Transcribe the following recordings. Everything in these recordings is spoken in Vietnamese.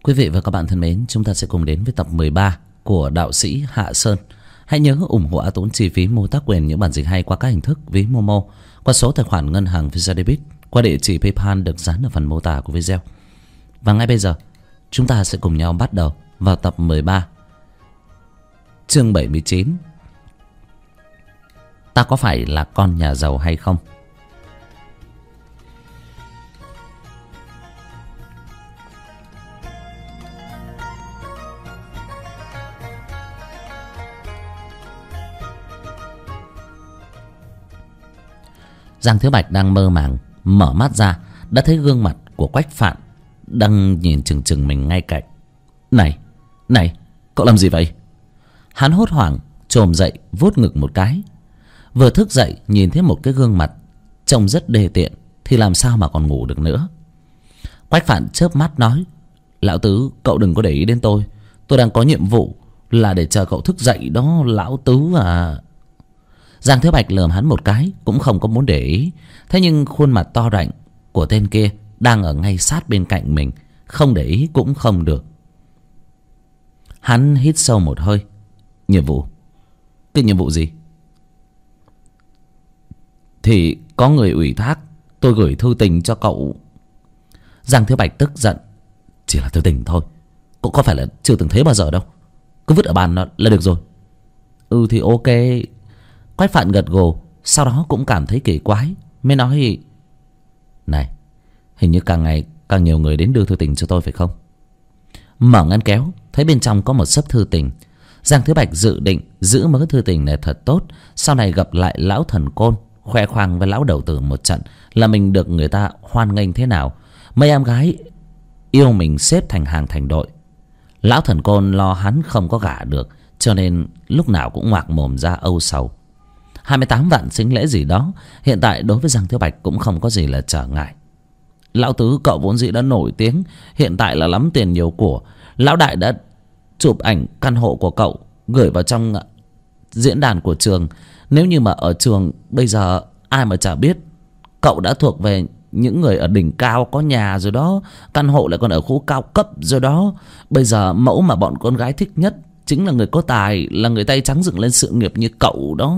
Quý vị và các bạn thân mến, chúng ta sẽ cùng đến với tập 13 của đạo sĩ Hạ Sơn. Hãy nhớ ủng hộ A tốn chi phí mô tác quyền những bản dịch hay qua các hình thức ví Momo, qua số tài khoản ngân hàng Visa Debit, qua địa chỉ PayPal được dán ở phần mô tả của video. Và ngay bây giờ, chúng ta sẽ cùng nhau bắt đầu vào tập 13, chương 79. Ta có phải là con nhà giàu hay không? Giang Thiếu Bạch đang mơ màng mở mắt ra, đã thấy gương mặt của Quách Phạn đang nhìn chừng chừng mình ngay cạnh. Này, cậu làm gì vậy? Hắn hốt hoảng chồm dậy vuốt ngực một cái. Vừa thức dậy nhìn thấy một cái gương mặt trông rất đê tiện thì làm sao mà còn ngủ được nữa. Quách Phạn chớp mắt nói: Lão Tứ, cậu đừng có để ý đến tôi đang có nhiệm vụ là để chờ cậu thức dậy đó Lão Tứ à. Giang Thiếu Bạch lườm hắn một cái, cũng không có muốn để ý. Thế nhưng khuôn mặt to rạnh của tên kia đang ở ngay sát bên cạnh mình, không để ý cũng không được. Hắn hít sâu một hơi. Nhiệm vụ? Cái nhiệm vụ gì? Thì có người ủy thác tôi gửi thư tình cho cậu. Giang Thiếu Bạch tức giận. Chỉ là thư tình thôi, cũng có phải là chưa từng thấy bao giờ đâu. Cứ vứt ở bàn nó là được rồi. Ừ thì ok. Quách Phạn gật gù, sau đó cũng cảm thấy kỳ quái, mới nói: Này, hình như càng ngày càng nhiều người đến đưa thư tình cho tôi phải không? Mở ngăn kéo, thấy bên trong có một xấp thư tình. Giang Thiếu Bạch dự định giữ mớ thư tình này thật tốt, sau này gặp lại lão thần côn, khoe khoang với lão đầu tử một trận là mình được người ta hoan nghênh thế nào. Mấy em gái yêu mình xếp thành hàng thành đội. Lão thần côn lo hắn không có gả được, cho nên lúc nào cũng ngoạc mồm ra âu sầu. 28 vạn sính lễ gì đó hiện tại đối với Giang Thiếu Bạch cũng không có gì là trở ngại. Lão Tứ, cậu vốn dĩ đã nổi tiếng, hiện tại là lắm tiền nhiều của. Lão đại đã chụp ảnh căn hộ của cậu gửi vào trong diễn đàn của trường. Nếu như mà ở trường bây giờ ai mà chả biết cậu đã thuộc về những người ở đỉnh cao, có nhà rồi đó, căn hộ lại còn ở khu cao cấp rồi đó. Bây giờ mẫu mà bọn con gái thích nhất chính là người có tài, là người tay trắng dựng lên sự nghiệp như cậu đó.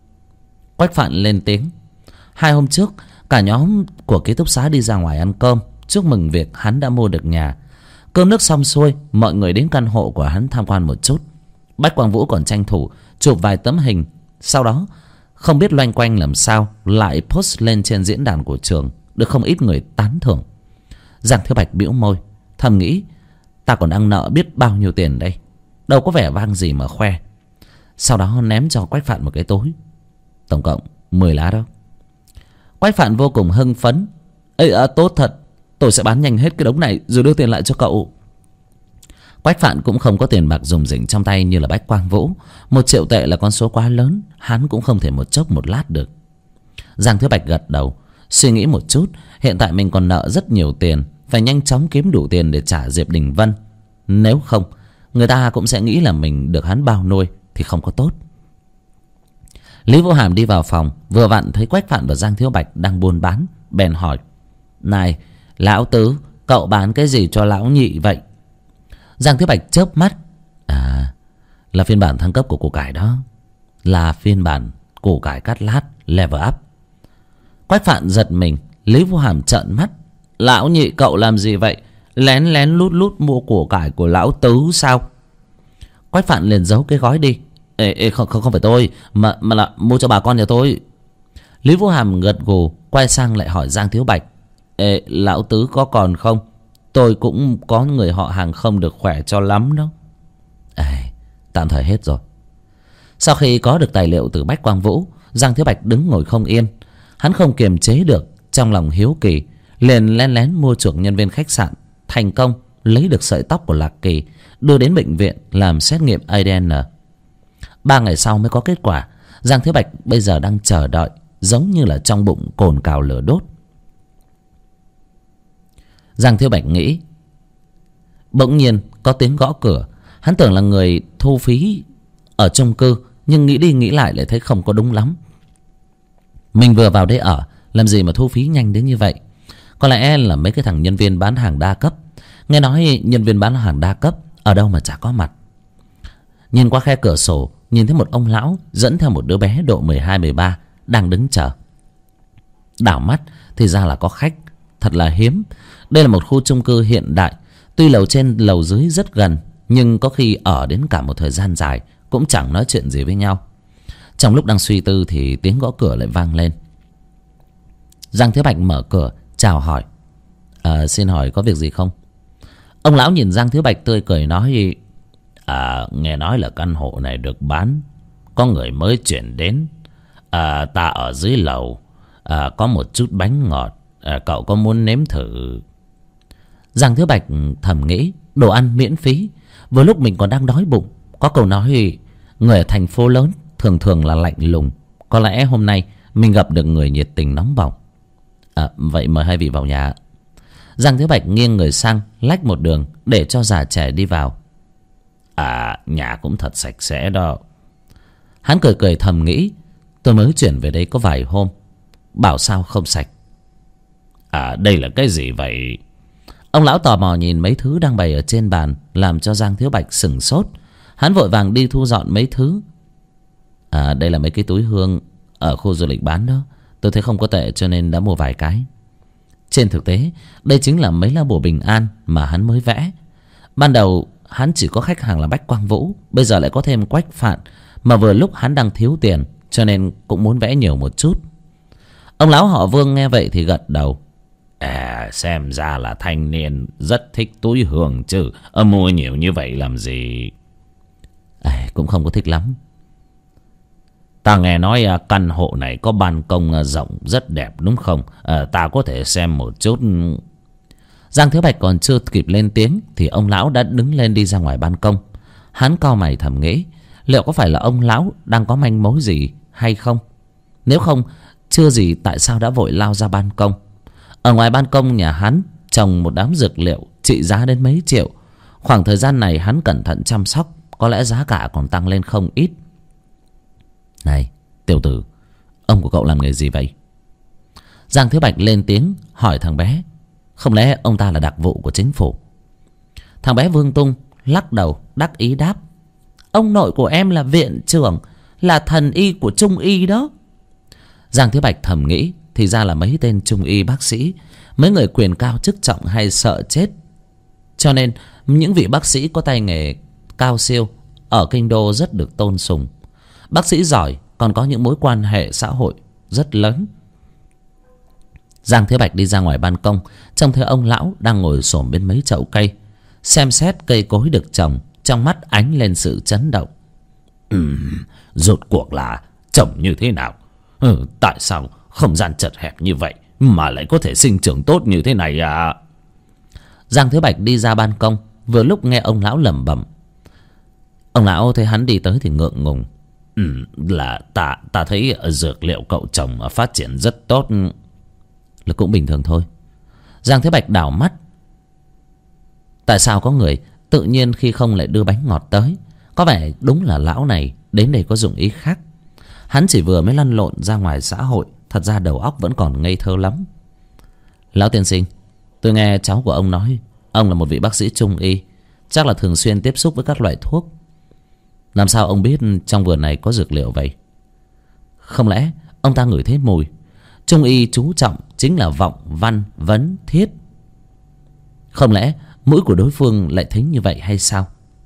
Quách Phạn lên tiếng. 2 hôm trước, cả nhóm của ký túc xá đi ra ngoài ăn cơm, chúc mừng việc hắn đã mua được nhà. Cơm nước xong xuôi, mọi người đến căn hộ của hắn tham quan một chút. Bách Quang Vũ còn tranh thủ chụp vài tấm hình, sau đó không biết loanh quanh làm sao lại post lên trên diễn đàn của trường, được không ít người tán thưởng. Giang Thiếu Bạch bĩu môi, thầm nghĩ: Ta còn đang nợ biết bao nhiêu tiền đây, đâu có vẻ vang gì mà khoe. Sau đó ném cho Quách Phạn một cái túi, tổng cộng 10 lá đó. Quách Phạn vô cùng hưng phấn. Tốt thật, tôi sẽ bán nhanh hết cái đống này rồi đưa tiền lại cho cậu. Quách Phạn cũng không có tiền bạc rủng rỉnh trong tay như là Bách Quang Vũ. 1 triệu tệ là con số quá lớn, hắn cũng không thể một chốc một lát được. Giang Thiếu Bạch gật đầu, suy nghĩ một chút. Hiện tại mình còn nợ rất nhiều tiền, phải nhanh chóng kiếm đủ tiền để trả Diệp Đình Vân. Nếu không, người ta cũng sẽ nghĩ là mình được hắn bao nuôi, thì không có tốt. Lý Vô Hàm đi vào phòng, vừa vặn thấy Quách Phạn và Giang Thiếu Bạch đang buôn bán, bèn hỏi: Này, Lão Tứ, cậu bán cái gì cho Lão Nhị vậy? Giang Thiếu Bạch chớp mắt. À, là phiên bản thăng cấp của củ cải đó, là phiên bản củ cải cắt lát level up. Quách Phạn giật mình. Lý Vô Hàm trợn mắt. Lão Nhị cậu làm gì vậy? Lén lén lút lút mua củ cải của Lão Tứ sao? Quách Phạn liền giấu cái gói đi. Không phải tôi, mà là mua cho bà con nhà tôi. Lý Vô Hàm gật gù, quay sang lại hỏi Giang Thiếu Bạch: Lão Tứ có còn không? Tôi cũng có người họ hàng không được khỏe cho lắm đó. Tạm thời hết rồi. Sau khi có được tài liệu từ Bách Quang Vũ, Giang Thiếu Bạch đứng ngồi không yên. Hắn không kiềm chế được trong lòng hiếu kỳ, liền lén lén mua chuộc nhân viên khách sạn, thành công lấy được sợi tóc của Lạc Kỳ, đưa đến bệnh viện làm xét nghiệm ADN. 3 ngày sau mới có kết quả. Giang Thiếu Bạch bây giờ đang chờ đợi, giống như là trong bụng cồn cào lửa đốt. Giang Thiếu Bạch nghĩ. Bỗng nhiên có tiếng gõ cửa. Hắn tưởng là người thu phí ở chung cư, nhưng nghĩ đi nghĩ lại thấy không có đúng lắm. Mình vừa vào đây ở, làm gì mà thu phí nhanh đến như vậy? Có lẽ là mấy cái thằng nhân viên bán hàng đa cấp. Nghe nói nhân viên bán hàng đa cấp ở đâu mà chả có mặt. Nhìn qua khe cửa sổ, nhìn thấy một ông lão dẫn theo một đứa bé độ 12-13 đang đứng chờ. Đảo mắt thì ra là có khách. Thật là hiếm. Đây là một khu chung cư hiện đại. Tuy lầu trên lầu dưới rất gần, nhưng có khi ở đến cả một thời gian dài cũng chẳng nói chuyện gì với nhau. Trong lúc đang suy tư thì tiếng gõ cửa lại vang lên. Giang Thiếu Bạch mở cửa chào hỏi. Xin hỏi có việc gì không? Ông lão nhìn Giang Thiếu Bạch tươi cười nói: nghe nói là căn hộ này được bán, có người mới chuyển đến. Ta ở dưới lầu, có một chút bánh ngọt, cậu có muốn nếm thử? Giang Thiếu Bạch thầm nghĩ, đồ ăn miễn phí, vừa lúc mình còn đang đói bụng. Có câu nói người ở thành phố lớn thường thường là lạnh lùng, có lẽ hôm nay mình gặp được người nhiệt tình nóng bỏng. Vậy mời hai vị vào nhà. Giang Thiếu Bạch nghiêng người sang, lách một đường để cho già trẻ đi vào. Nhà cũng thật sạch sẽ đó. Hắn cười cười thầm nghĩ, tôi mới chuyển về đây có vài hôm, bảo sao không sạch. Đây là cái gì vậy? Ông lão tò mò nhìn mấy thứ đang bày ở trên bàn, làm cho Giang Thiếu Bạch sửng sốt. Hắn vội vàng đi thu dọn mấy thứ. Đây là mấy cái túi hương ở khu du lịch bán đó. Tôi thấy không có tệ cho nên đã mua vài cái. Trên thực tế đây chính là mấy lá bùa bình an mà hắn mới vẽ. Ban đầu hắn chỉ có khách hàng là Bách Quang Vũ, bây giờ lại có thêm Quách Phạn, mà vừa lúc hắn đang thiếu tiền cho nên cũng muốn vẽ nhiều một chút. Ông lão họ Vương nghe vậy thì gật đầu. Xem ra là thanh niên rất thích túi hương chứ. Mua nhiều như vậy làm gì? Cũng không có thích lắm. Ta nghe nói căn hộ này có ban công rộng rất đẹp đúng không? Ta có thể xem một chút. Giang Thiếu Bạch còn chưa kịp lên tiếng thì ông lão đã đứng lên đi ra ngoài ban công. Hắn cau mày thầm nghĩ, liệu có phải là ông lão đang có manh mối gì hay không? Nếu không, chưa gì tại sao đã vội lao ra ban công. Ở ngoài ban công nhà hắn trồng một đám dược liệu trị giá đến mấy triệu. Khoảng thời gian này hắn cẩn thận chăm sóc, có lẽ giá cả còn tăng lên không ít. Này tiểu tử, ông của cậu làm nghề gì vậy? Giang Thiếu Bạch lên tiếng hỏi thằng bé. Không lẽ ông ta là đặc vụ của chính phủ? Thằng bé Vương Tung lắc đầu đắc ý đáp. Ông nội của em là viện trưởng, là thần y của Trung y đó. Giang Thiếu Bạch thầm nghĩ, thì ra là mấy tên Trung y bác sĩ, mấy người quyền cao chức trọng hay sợ chết, cho nên những vị bác sĩ có tay nghề cao siêu ở kinh đô rất được tôn sùng. Bác sĩ giỏi còn có những mối quan hệ xã hội rất lớn. Giang Thế Bạch đi ra ngoài ban công, trông thấy ông lão đang ngồi xổm bên mấy chậu cây, xem xét cây cối được trồng, trong mắt ánh lên sự chấn động. Rốt cuộc là trồng như thế nào? Tại sao không gian chật hẹp như vậy mà lại có thể sinh trưởng tốt như thế này à? Giang Thế Bạch đi ra ban công, vừa lúc nghe ông lão lẩm bẩm. Ông lão thấy hắn đi tới thì ngượng ngùng. Là ta thấy dược liệu cậu trồng phát triển rất tốt. Là cũng bình thường thôi. Giang Thế Bạch đảo mắt. Tại sao có người tự nhiên khi không lại đưa bánh ngọt tới? Có vẻ đúng là lão này đến đây có dụng ý khác. Hắn chỉ vừa mới lăn lộn ra ngoài xã hội, thật ra đầu óc vẫn còn ngây thơ lắm. Lão tiên sinh, tôi nghe cháu của ông nói ông là một vị bác sĩ Trung y, chắc là thường xuyên tiếp xúc với các loại thuốc. Làm sao ông biết trong vườn này có dược liệu vậy? Không lẽ ông ta ngửi thấy mùi? Trung y chú trọng chính là vọng, văn, vấn, thiết. Không lẽ mũi của đối phương lại thính như vậy hay sao?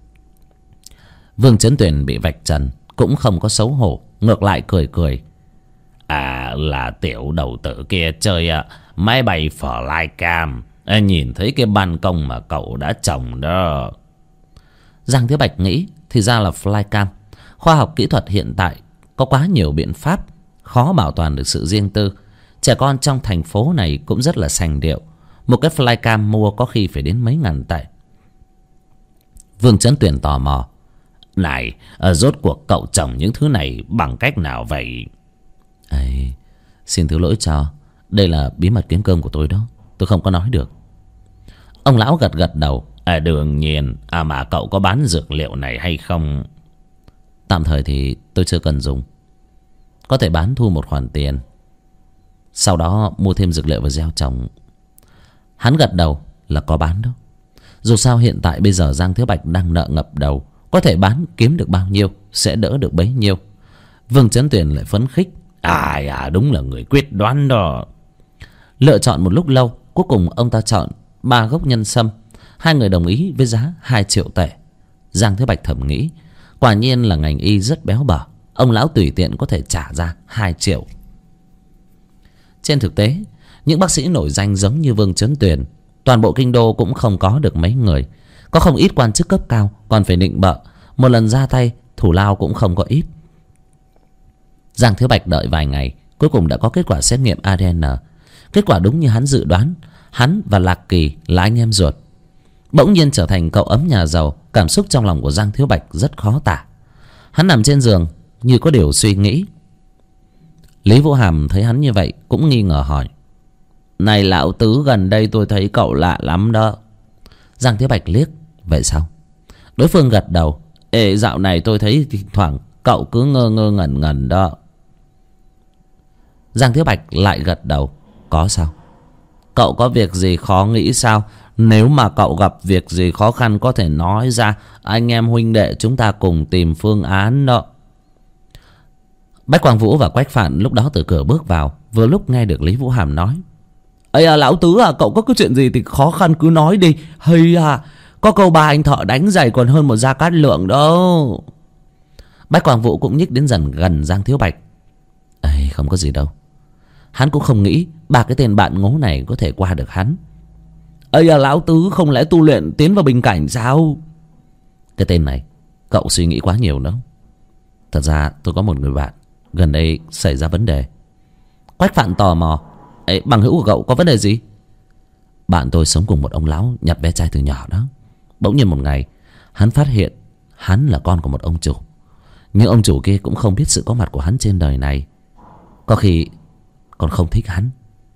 Vương Chấn Tuyền bị vạch trần cũng không có xấu hổ, ngược lại cười cười. Là tiểu đầu tử kia chơi máy bay Flycam, nhìn thấy cái ban công mà cậu đã trồng đó. Giang Thế Bạch nghĩ thì ra là Flycam. Khoa học kỹ thuật hiện tại có quá nhiều biện pháp, khó bảo toàn được sự riêng tư. Trẻ con trong thành phố này cũng rất là sành điệu. Một cái Flycam mua có khi phải đến mấy ngàn tệ. Vương Chấn Tuyền tò mò. Này, rốt cuộc cậu trồng những thứ này bằng cách nào vậy? Xin thứ lỗi cho, đây là bí mật kiếm cơm của tôi đó, tôi không có nói được. Ông lão gật gật đầu. Đương nhiên. Mà cậu có bán dược liệu này hay không? Tạm thời thì tôi chưa cần dùng, có thể bán thu một khoản tiền, sau đó mua thêm dược liệu và gieo trồng. Hắn gật đầu là có bán đó. Dù sao hiện tại bây giờ Giang Thiếu Bạch đang nợ ngập đầu, có thể bán kiếm được bao nhiêu sẽ đỡ được bấy nhiêu. Vương Chấn Tuyền lại phấn khích. Đúng là người quyết đoán đó. Lựa chọn một lúc lâu, cuối cùng ông ta chọn 3 gốc nhân sâm. Hai người đồng ý với giá 2 triệu tệ. Giang Thiếu Bạch thầm nghĩ, quả nhiên là ngành y rất béo bở, ông lão tùy tiện có thể trả ra 2 triệu. Trên thực tế, những bác sĩ nổi danh giống như Vương Chấn Tuyền, toàn bộ kinh đô cũng không có được mấy người. Có không ít quan chức cấp cao còn phải nịnh bợ, một lần ra tay thủ lao cũng không có ít. Giang Thiếu Bạch đợi vài ngày, cuối cùng đã có kết quả xét nghiệm ADN. Kết quả đúng như hắn dự đoán, hắn và Lạc Kỳ là anh em ruột. Bỗng nhiên trở thành cậu ấm nhà giàu. Cảm xúc trong lòng của Giang Thiếu Bạch rất khó tả. Hắn nằm trên giường như có điều suy nghĩ. Lý Vũ Hàm thấy hắn như vậy cũng nghi ngờ hỏi: "Này lão tứ, gần đây tôi thấy cậu lạ lắm đó." Giang Thiếu Bạch liếc: "Vậy sao?" Đối phương gật đầu: "Ê, dạo này tôi thấy thỉnh thoảng cậu cứ ngơ ngơ ngẩn ngẩn đó." Giang Thiếu Bạch lại gật đầu: "Có sao? Cậu có việc gì khó nghĩ sao? Nếu mà cậu gặp việc gì khó khăn có thể nói ra, anh em huynh đệ chúng ta cùng tìm phương án đó." Bách Quang Vũ và Quách Phạn lúc đó từ cửa bước vào, vừa lúc nghe được Lý Vũ Hàm nói: "Ây lão tứ cậu có cái chuyện gì thì khó khăn cứ nói đi. Hay có câu 3 anh thợ đánh giày còn hơn một Gia Cát Lượng đâu." Bách Quang Vũ cũng nhích đến dần gần Giang Thiếu Bạch. Không có gì đâu. Hắn cũng không nghĩ 3 cái tên bạn ngố này có thể qua được hắn. Lão tứ, không lẽ tu luyện tiến vào bình cảnh sao? Cái tên này cậu suy nghĩ quá nhiều đó. Thật ra tôi có một người bạn gần đây xảy ra vấn đề. Quách Phạn tò mò: "Bằng hữu của cậu có vấn đề gì?" "Bạn tôi sống cùng một ông lão nhặt ve chai từ nhỏ đó. Bỗng nhiên một ngày hắn phát hiện hắn là con của một ông chủ. Nhưng ông chủ kia cũng không biết sự có mặt của hắn trên đời này. Có khi còn không thích hắn."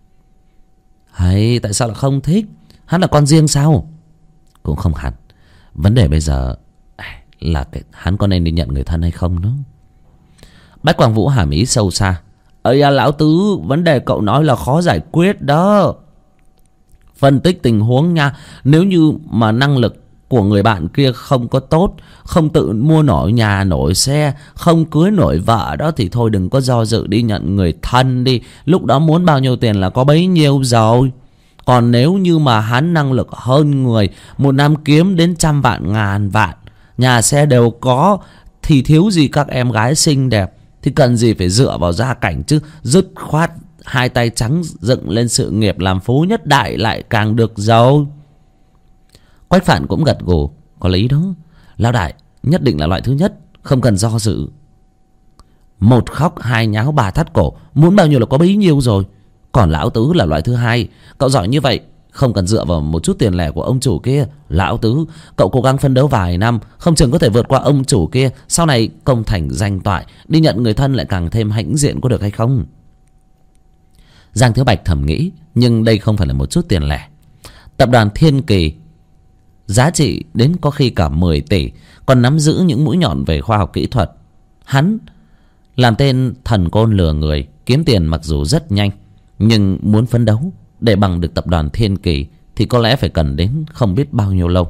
"Tại sao lại không thích? Hắn là con riêng sao?" "Cũng không hẳn. Vấn đề bây giờ là hắn có nên đi nhận người thân hay không nữa." Bách Quang Vũ hàm ý sâu xa: "Lão tứ, vấn đề cậu nói là khó giải quyết đó. Phân tích tình huống nha. Nếu như mà năng lực của người bạn kia không có tốt, không tự mua nổi nhà nổi xe, không cưới nổi vợ đó, thì thôi đừng có do dự, đi nhận người thân đi. Lúc đó muốn bao nhiêu tiền là có bấy nhiêu rồi. Còn nếu như mà hắn năng lực hơn người, một năm kiếm đến 100 vạn ngàn vạn, nhà xe đều có, thì thiếu gì các em gái xinh đẹp. Thì cần gì phải dựa vào gia cảnh chứ. Dứt khoát 2 tay trắng dựng lên sự nghiệp làm phú nhất đại lại càng được giàu." Quách Phạn cũng gật gù: "Có lý đó. Lão đại nhất định là loại thứ nhất, không cần do dự. 1 khóc 2 nháo 3 thắt cổ, muốn bao nhiêu là có bấy nhiêu rồi. Còn lão tứ là loại thứ hai. Cậu giỏi như vậy, không cần dựa vào một chút tiền lẻ của ông chủ kia. Lão tứ, cậu cố gắng phấn đấu vài năm, không chừng có thể vượt qua ông chủ kia. Sau này công thành danh toại, đi nhận người thân lại càng thêm hãnh diện, có được hay không?" Giang Thiếu Bạch thầm nghĩ, nhưng đây không phải là một chút tiền lẻ. Tập đoàn Thiên Kỳ giá trị đến có khi cả 10 tỷ, còn nắm giữ những mũi nhọn về khoa học kỹ thuật. Hắn làm tên thần côn lừa người, kiếm tiền mặc dù rất nhanh, nhưng muốn phấn đấu để bằng được tập đoàn Thiên Kỳ thì có lẽ phải cần đến không biết bao nhiêu lâu.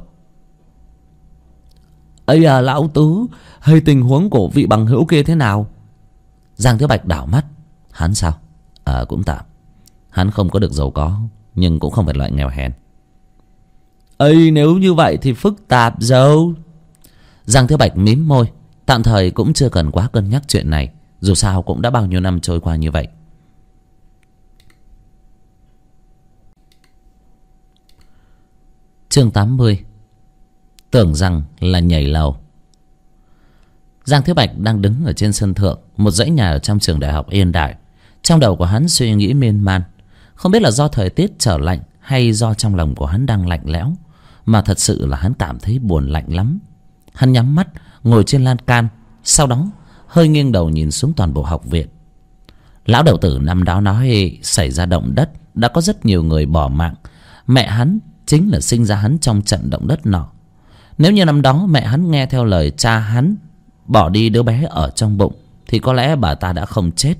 Lão tứ, hay tình huống của vị bằng hữu kia thế nào?" Giang Thiếu Bạch đảo mắt: "Hắn sao? Cũng tạm. Hắn không có được giàu có, nhưng cũng không phải loại nghèo hèn." Nếu như vậy thì phức tạp rồi." Giang Thiếu Bạch mím môi. Tạm thời cũng chưa cần quá cân nhắc chuyện này, dù sao cũng đã bao nhiêu năm trôi qua như vậy. Chương 80. Tưởng rằng là nhảy lầu. Giang Thiếu Bạch đang đứng ở trên sân thượng một dãy nhà ở trong trường đại học Yên Đại. Trong đầu của hắn suy nghĩ miên man, không biết là do thời tiết trở lạnh hay do trong lòng của hắn đang lạnh lẽo, mà thật sự là hắn cảm thấy buồn lạnh lắm. Hắn nhắm mắt ngồi trên lan can, sau đó hơi nghiêng đầu nhìn xuống toàn bộ học viện. Lão đầu tử năm đó nói xảy ra động đất đã có rất nhiều người bỏ mạng. Mẹ hắn chính là sinh ra hắn trong trận động đất nọ. Nếu như năm đó mẹ hắn nghe theo lời cha hắn bỏ đi đứa bé ở trong bụng, thì có lẽ bà ta đã không chết.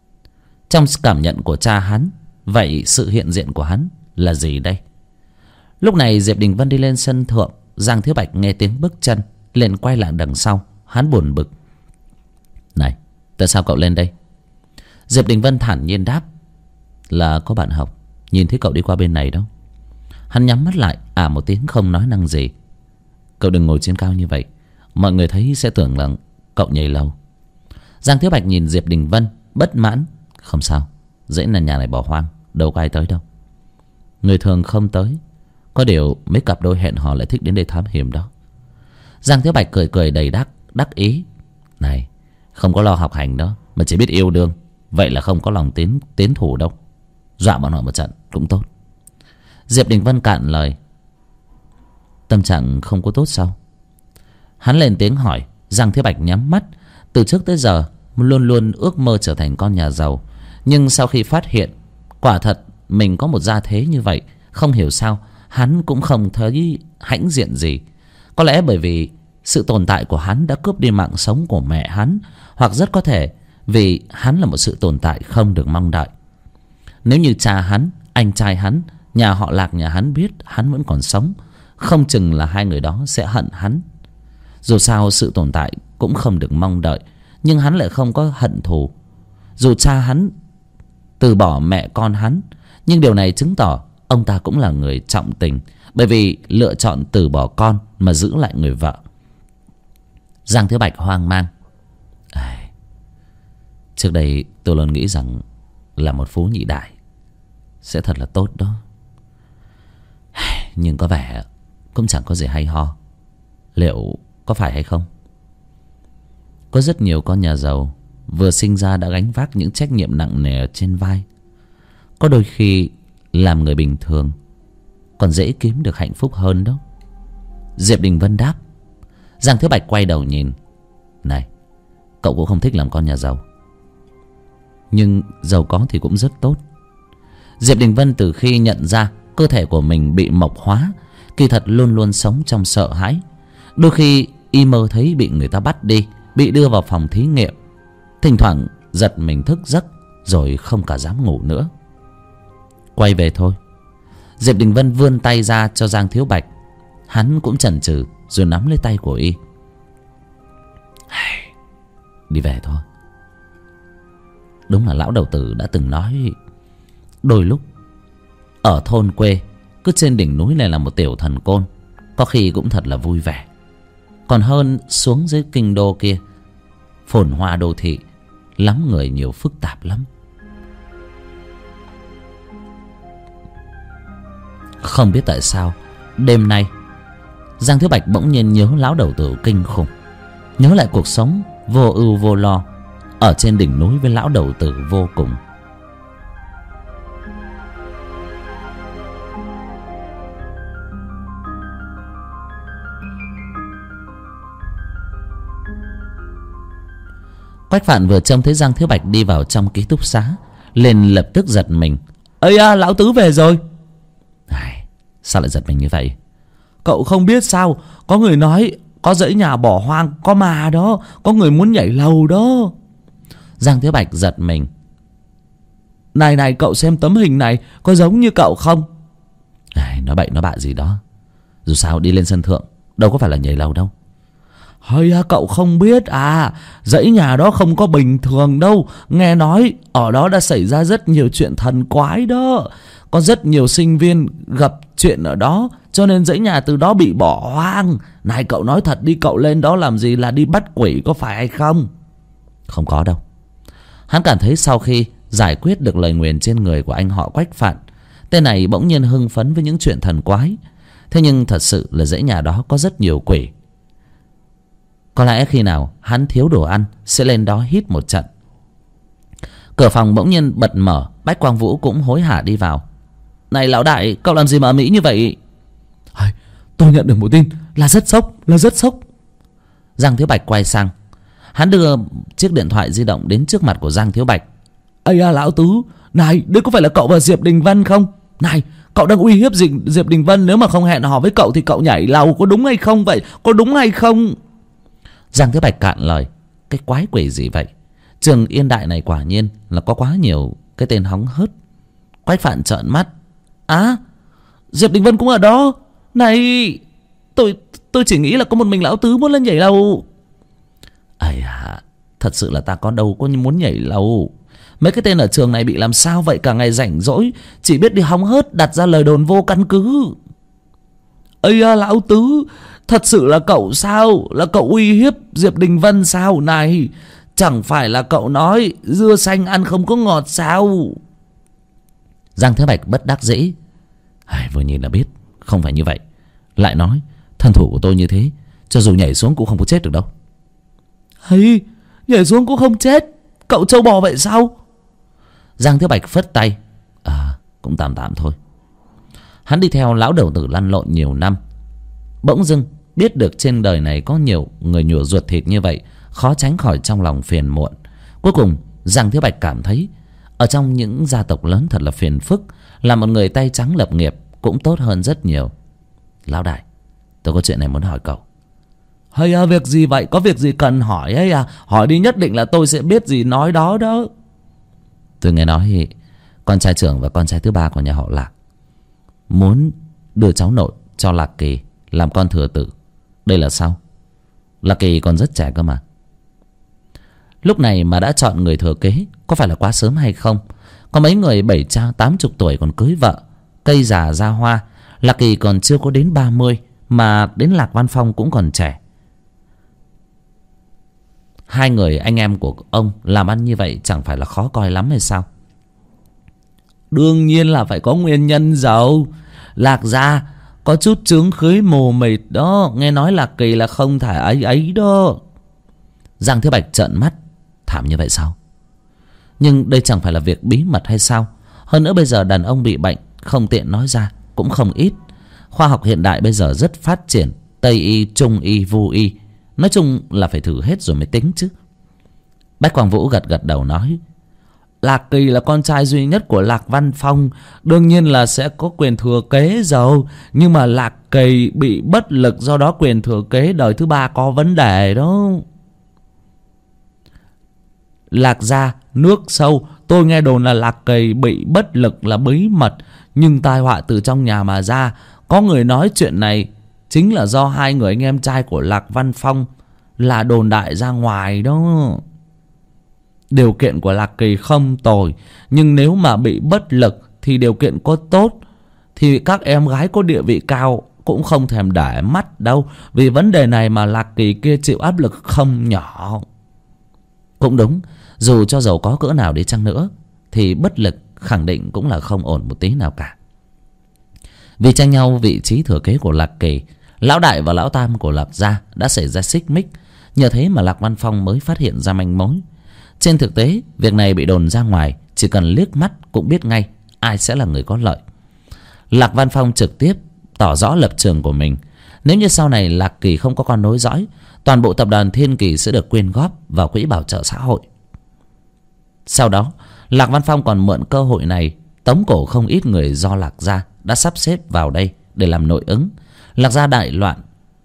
Trong cảm nhận của cha hắn, vậy sự hiện diện của hắn là gì đây? Lúc này Diệp Đình Vân đi lên sân thượng. Giang Thiếu Bạch nghe tiếng bước chân liền quay lại đằng sau. Hắn buồn bực. Này, tại sao cậu lên đây? Diệp Đình Vân thản nhiên đáp. Là có bạn học, nhìn thấy cậu đi qua bên này đâu. Hắn nhắm mắt lại một tiếng không nói năng gì. Cậu đừng ngồi trên cao như vậy, mọi người thấy sẽ tưởng là cậu nhảy lầu. Giang Thiếu Bạch nhìn Diệp Đình Vân bất mãn. Không sao, dễ là nhà này bỏ hoang, đâu có ai tới đâu. Người thường không tới, có điều mấy cặp đôi hẹn hò lại thích đến đây thám hiểm đó. Giang Thiếu Bạch cười cười đầy đắc ý. Này, không có lo học hành đó mà chỉ biết yêu đương, vậy là không có lòng tiến thủ đâu. Dọa bọn họ một trận cũng tốt. Diệp Đình Vân cạn lời. Tâm trạng không có tốt sao? Hắn lên tiếng hỏi. Giang Thiếu Bạch nhắm mắt. Từ trước tới giờ luôn luôn ước mơ trở thành con nhà giàu, nhưng sau khi phát hiện quả thật mình có một gia thế như vậy, không hiểu sao hắn cũng không thấy hãnh diện gì. Có lẽ bởi vì sự tồn tại của hắn đã cướp đi mạng sống của mẹ hắn, hoặc rất có thể vì hắn là một sự tồn tại không được mong đợi. Nếu như cha hắn, anh trai hắn, nhà họ Lạc nhà hắn biết hắn vẫn còn sống, không chừng là hai người đó sẽ hận hắn. Dù sao sự tồn tại cũng không được mong đợi, nhưng hắn lại không có hận thù. Dù cha hắn từ bỏ mẹ con hắn, nhưng điều này chứng tỏ ông ta cũng là người trọng tình, bởi vì lựa chọn từ bỏ con mà giữ lại người vợ. Giang Thiếu Bạch hoang mang. Trước đây tôi luôn nghĩ rằng là một phú nhị đại sẽ thật là tốt đó, nhưng có vẻ cũng chẳng có gì hay ho. Liệu có phải hay không? Có rất nhiều con nhà giàu vừa sinh ra đã gánh vác những trách nhiệm nặng nề trên vai. Có đôi khi làm người bình thường còn dễ kiếm được hạnh phúc hơn đó. Diệp Đình Vân đáp. Giang Thiếu Bạch quay đầu nhìn. Này, cậu cũng không thích làm con nhà giàu, nhưng giàu có thì cũng rất tốt. Diệp Đình Vân từ khi nhận ra cơ thể của mình bị mộc hóa, kỳ thật luôn luôn sống trong sợ hãi. Đôi khi y mơ thấy bị người ta bắt đi, bị đưa vào phòng thí nghiệm. Thỉnh thoảng giật mình thức giấc rồi không cả dám ngủ nữa. Quay về thôi. Diệp Đình Vân vươn tay ra cho Giang Thiếu Bạch. Hắn cũng chần chừ rồi nắm lấy tay của y. Đi về thôi. Đúng là lão đầu tử đã từng nói, đôi lúc ở thôn quê cứ trên đỉnh núi này là một tiểu thần côn, có khi cũng thật là vui vẻ, còn hơn xuống dưới kinh đô kia phồn hoa đô thị, lắm người nhiều phức tạp lắm. Không biết tại sao đêm nay Giang Thiếu Bạch bỗng nhiên nhớ lão đầu tử kinh khủng, nhớ lại cuộc sống vô ưu vô lo ở trên đỉnh núi với lão đầu tử vô cùng. Quách Phạn vừa trông thấy Giang Thiếu Bạch đi vào trong ký túc xá liền lập tức giật mình. Ây à, lão tứ về rồi. Sao lại giật mình như vậy? Cậu không biết sao, có người nói có dãy nhà bỏ hoang, có ma đó, có người muốn nhảy lầu đó. Giang Thiếu Bạch giật mình. Này cậu xem tấm hình này có giống như cậu không? Nói bậy nói bạ gì đó. Dù sao đi lên sân thượng đâu có phải là nhảy lầu đâu. Hơi à, cậu không biết à, dãy nhà đó không có bình thường đâu. Nghe nói ở đó đã xảy ra rất nhiều chuyện thần quái đó. Có rất nhiều sinh viên gặp chuyện ở đó, cho nên dãy nhà từ đó bị bỏ hoang. Này cậu nói thật đi, cậu lên đó làm gì, là đi bắt quỷ có phải hay không? Không có đâu. Hắn cảm thấy sau khi giải quyết được lời nguyền trên người của anh họ Quách Phạn, tên này bỗng nhiên hưng phấn với những chuyện thần quái. Thế nhưng thật sự là dãy nhà đó có rất nhiều quỷ. Có lẽ khi nào hắn thiếu đồ ăn sẽ lên đó hít một trận. Cửa phòng bỗng nhiên bật mở. Bách Quang Vũ cũng hối hả đi vào. Này lão đại, cậu làm gì mà ầm ĩ như vậy? Tôi nhận được một tin là rất sốc. Giang Thiếu Bạch quay sang. Hắn đưa chiếc điện thoại di động đến trước mặt của Giang Thiếu Bạch. Ây à lão tứ, này đây có phải là cậu và Diệp Đình Vân không? Này, cậu đang uy hiếp Diệp Đình Vân, nếu mà không hẹn hò với cậu thì cậu nhảy lầu, có đúng hay không vậy? Có đúng hay không? Giang Thiếu Bạch cạn lời. Cái quái quỷ gì vậy? Trường Yên Đại này quả nhiên là có quá nhiều cái tên hóng hớt. Quách Phạn trợn mắt. Diệp Đình Vân cũng ở đó. Này, tôi chỉ nghĩ là có một mình lão tứ muốn lên nhảy lầu. Ây à, thật sự là ta có đâu có muốn nhảy lầu. Mấy cái tên ở trường này bị làm sao vậy, cả ngày rảnh rỗi chỉ biết đi hóng hớt đặt ra lời đồn vô căn cứ. Ây à, lão tứ, thật sự là cậu sao? Là cậu uy hiếp Diệp Đình Vân sao? Này, chẳng phải là cậu nói dưa xanh ăn không có ngọt sao? Giang Thế Bạch bất đắc dĩ. Vừa nhìn là biết không phải như vậy. Lại nói thân thủ của tôi như thế, cho dù nhảy xuống cũng không có chết được đâu. Nhảy xuống cũng không chết? Cậu trâu bò vậy sao? Giang Thế Bạch phất tay. Cũng tạm tạm thôi. Hắn đi theo lão đầu tử lăn lộn nhiều năm, bỗng dưng biết được trên đời này có nhiều người nhổ ruột thịt như vậy, khó tránh khỏi trong lòng phiền muộn. Cuối cùng Giang Thế Bạch cảm thấy ở trong những gia tộc lớn thật là phiền phức. Là một người tay trắng lập nghiệp cũng tốt hơn rất nhiều. Lão đại, tôi có chuyện này muốn hỏi cậu. Việc gì vậy? Có việc gì cần hỏi ấy à? Hỏi đi, nhất định là tôi sẽ biết gì nói đó đó. Tôi nghe nói con trai trưởng và con trai thứ ba của nhà họ Lạc muốn đưa cháu nội cho Lạc Kỳ làm con thừa tử. Đây là sao? Lạc Kỳ còn rất trẻ cơ mà. Lúc này mà đã chọn người thừa kế có phải là quá sớm hay không? Có mấy người 70-80 tuổi còn cưới vợ, cây già ra hoa. Lạc Kỳ còn chưa có đến 30, mà đến Lạc Văn Phong cũng còn trẻ. Hai người anh em của ông làm ăn như vậy chẳng phải là khó coi lắm hay sao? Đương nhiên là phải có nguyên nhân giàu. Lạc gia có chút chướng khưới mù mịt đó. Nghe nói Lạc Kỳ là không thể ấy đó. Giang Thế Bạch trợn mắt. Thảm như vậy sao? Nhưng đây chẳng phải là việc bí mật hay sao? Hơn nữa bây giờ đàn ông bị bệnh không tiện nói ra cũng không ít. Khoa học hiện đại bây giờ rất phát triển, Tây y, Trung y, Vu y, nói chung là phải thử hết rồi mới tính chứ. Bách Quang Vũ gật gật đầu nói: Lạc Kỳ là con trai duy nhất của Lạc Văn Phong, đương nhiên là sẽ có quyền thừa kế rồi. Nhưng mà Lạc Kỳ bị bất lực, do đó quyền thừa kế đời thứ ba có vấn đề đó. Lạc gia nước sâu, tôi nghe đồn là Lạc Kỳ bị bất lực là bí mật, nhưng tai họa từ trong nhà mà ra. Có người nói chuyện này chính là do hai người anh em trai của Lạc Văn Phong là đồn đại ra ngoài đó. Điều kiện của Lạc Kỳ không tồi, nhưng nếu mà bị bất lực thì điều kiện có tốt thì các em gái có địa vị cao cũng không thèm để mắt đâu. Vì vấn đề này mà Lạc Kỳ kia chịu áp lực không nhỏ. Cũng đúng, dù cho giàu có cỡ nào đi chăng nữa thì bất lực khẳng định cũng là không ổn một tí nào cả. Vì tranh nhau vị trí thừa kế của Lạc Kỳ, lão đại và lão tam của Lạc gia đã xảy ra xích mích. Nhờ thế mà Lạc Văn Phong mới phát hiện ra manh mối. Trên thực tế, việc này bị đồn ra ngoài, chỉ cần liếc mắt cũng biết ngay ai sẽ là người có lợi. Lạc Văn Phong trực tiếp tỏ rõ lập trường của mình. Nếu như sau này Lạc Kỳ không có con nối dõi, toàn bộ tập đoàn Thiên Kỳ sẽ được quyên góp vào quỹ bảo trợ xã hội. Sau đó, Lạc Văn Phong còn mượn cơ hội này tống cổ không ít người do Lạc gia đã sắp xếp vào đây để làm nội ứng. Lạc gia đại loạn,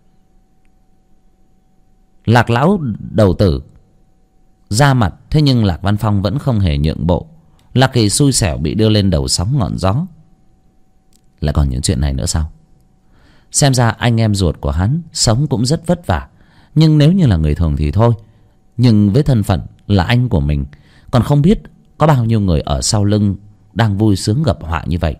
Lạc lão đầu tử ra mặt, thế nhưng Lạc Văn Phong vẫn không hề nhượng bộ. Lạc Kỳ xui xẻo bị đưa lên đầu sóng ngọn gió. Lại còn những chuyện này nữa sao? Xem ra anh em ruột của hắn sống cũng rất vất vả. Nhưng nếu như là người thường thì thôi, nhưng với thân phận là anh của mình, còn không biết có bao nhiêu người ở sau lưng đang vui sướng gặp họa như vậy.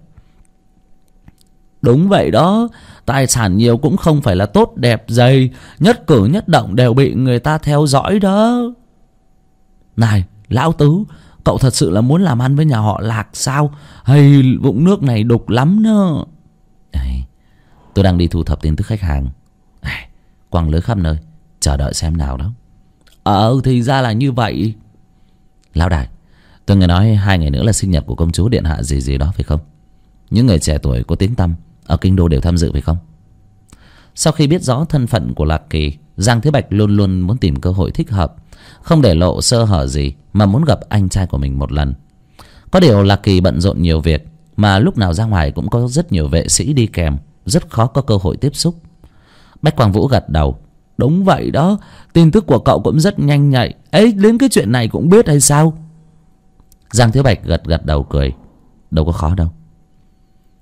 Đúng vậy đó, tài sản nhiều cũng không phải là tốt đẹp gì, nhất cử nhất động đều bị người ta theo dõi đó. Này lão tứ, cậu thật sự là muốn làm ăn với nhà họ Lạc sao? Hay vũng nước này đục lắm nữa. Tôi đang đi thu thập tin tức khách hàng, quăng lưới khắp nơi, chờ đợi xem nào đó. Thì ra là như vậy. Lão đại, tôi nghe nói 2 ngày nữa là sinh nhật của công chúa điện hạ gì gì đó phải không? Những người trẻ tuổi có tiếng tăm ở kinh đô đều tham dự phải không? Sau khi biết rõ thân phận của Lạc Kỳ, Giang Thế Bạch luôn luôn muốn tìm cơ hội thích hợp, không để lộ sơ hở gì, mà muốn gặp anh trai của mình một lần. Có điều Lạc Kỳ bận rộn nhiều việc, mà lúc nào ra ngoài cũng có rất nhiều vệ sĩ đi kèm, rất khó có cơ hội tiếp xúc. Bách Quang Vũ gật đầu. Đúng vậy đó, tin tức của cậu cũng rất nhanh nhạy. Đến cái chuyện này cũng biết hay sao? Giang Thế Bạch gật gật đầu cười. Đâu có khó đâu.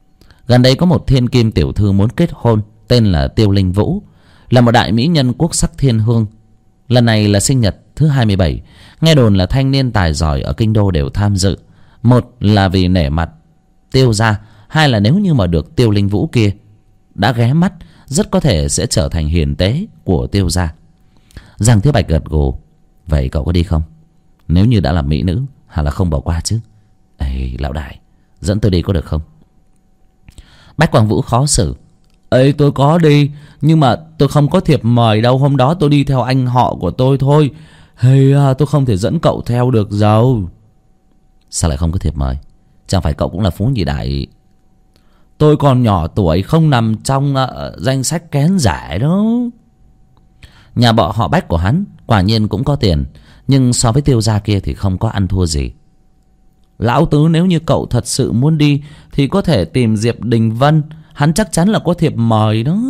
Gần đây có một thiên kim tiểu thư muốn kết hôn, tên là Tiêu Linh Vũ, là một đại mỹ nhân quốc sắc thiên hương. Lần này là sinh nhật thứ 27. Nghe đồn là thanh niên tài giỏi ở kinh đô đều tham dự. Một là vì nể mặt Tiêu gia, hai là nếu như mà được Tiêu Linh Vũ kia đã ghé mắt, rất có thể sẽ trở thành hiền tế của Tiêu gia. Giang Thiếu Bạch gật gù. Vậy cậu có đi không? Nếu như đã là mỹ nữ, hẳn là không bỏ qua chứ. Ê, lão đại, dẫn tôi đi có được không? Bách Quang Vũ khó xử. Ê, tôi có đi, nhưng mà tôi không có thiệp mời đâu. Hôm đó tôi đi theo anh họ của tôi thôi. Hey, tôi không thể dẫn cậu theo được đâu. Sao lại không có thiệp mời? Chẳng phải cậu cũng là phú nhị đại? Tôi còn nhỏ tuổi, không nằm trong danh sách kén rẻ đó. Nhà họ Bách của hắn quả nhiên cũng có tiền, nhưng so với Tiêu gia kia thì không có ăn thua gì. Lão tứ, nếu như cậu thật sự muốn đi thì có thể tìm Diệp Đình Vân, hắn chắc chắn là có thiệp mời đó.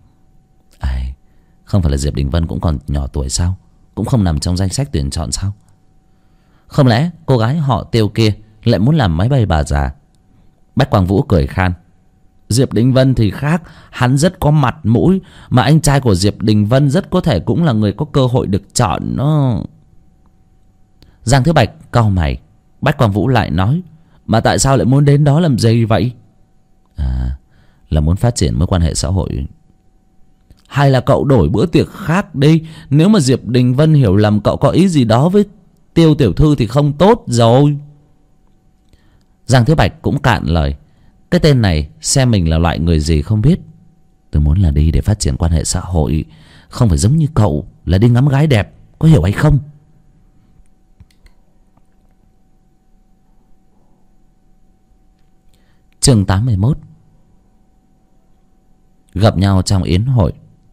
Không phải là Diệp Đình Vân cũng còn nhỏ tuổi sao? Cũng không nằm trong danh sách tuyển chọn sao? Không lẽ cô gái họ Tiêu kia lại muốn làm máy bay bà già? Bách Quang Vũ cười khan. Diệp Đình Vân thì khác, hắn rất có mặt mũi, mà anh trai của Diệp Đình Vân rất có thể cũng là người có cơ hội được chọn đó. Giang Thiếu Bạch cau mày. Bách Quang Vũ lại nói, mà tại sao lại muốn đến đó làm gì vậy? Là muốn phát triển mối quan hệ xã hội. Hay là cậu đổi bữa tiệc khác đi? Nếu mà Diệp Đình Vân hiểu lầm cậu có ý gì đó với Tiêu tiểu thư thì không tốt rồi. Giang Thiếu Bạch cũng cạn lời. Cái tên này xem mình là loại người gì không biết. Tôi muốn là đi để phát triển quan hệ xã hội, không phải giống như cậu là đi ngắm gái đẹp, có hiểu hay không? Chương 81. Gặp nhau trong yến hội.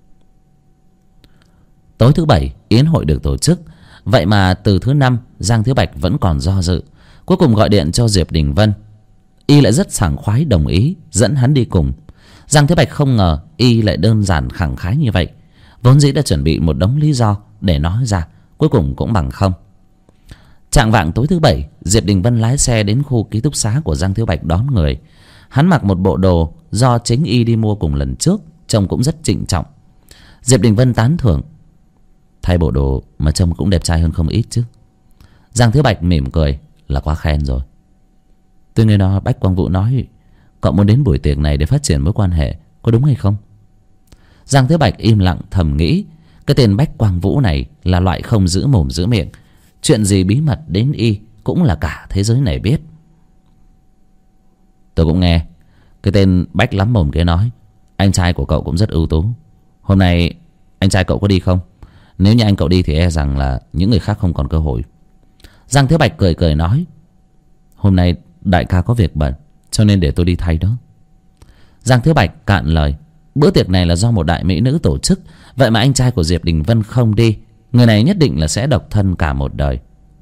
Tối thứ bảy yến hội được tổ chức. Vậy mà từ thứ năm Giang Thiếu Bạch vẫn còn do dự. Cuối cùng gọi điện cho Diệp Đình Vân. Y lại rất sảng khoái đồng ý dẫn hắn đi cùng. Giang Thiếu Bạch không ngờ Y lại đơn giản khẳng khái như vậy. Vốn dĩ đã chuẩn bị một đống lý do để nói ra, cuối cùng cũng bằng không. Chạng vạng tối thứ bảy, Diệp Đình Vân lái xe đến khu ký túc xá của Giang Thiếu Bạch đón người. Hắn mặc một bộ đồ do chính Y đi mua cùng lần trước, trông cũng rất trịnh trọng. Diệp Đình Vân tán thưởng. Thay bộ đồ mà trông cũng đẹp trai hơn không ít chứ. Giang Thiếu Bạch mỉm cười. Là quá khen rồi. Tôi nghe nói Bách Quang Vũ nói cậu muốn đến buổi tiệc này để phát triển mối quan hệ, có đúng hay không? Giang Thiếu Bạch im lặng thầm nghĩ, cái tên Bách Quang Vũ này là loại không giữ mồm giữ miệng. Chuyện gì bí mật đến Y cũng là cả thế giới này biết. Tôi cũng nghe cái tên Bách lắm mồm kia nói anh trai của cậu cũng rất ưu tú. Hôm nay anh trai cậu có đi không? Nếu như anh cậu đi thì e rằng là những người khác không còn cơ hội. Giang Thiếu Bạch cười cười nói, hôm nay đại ca có việc bận, cho nên để tôi đi thay đó. Giang Thiếu Bạch cạn lời. Bữa tiệc này là do một đại mỹ nữ tổ chức, vậy mà anh trai của Diệp Đình Vân không đi, người này nhất định là sẽ độc thân cả một đời.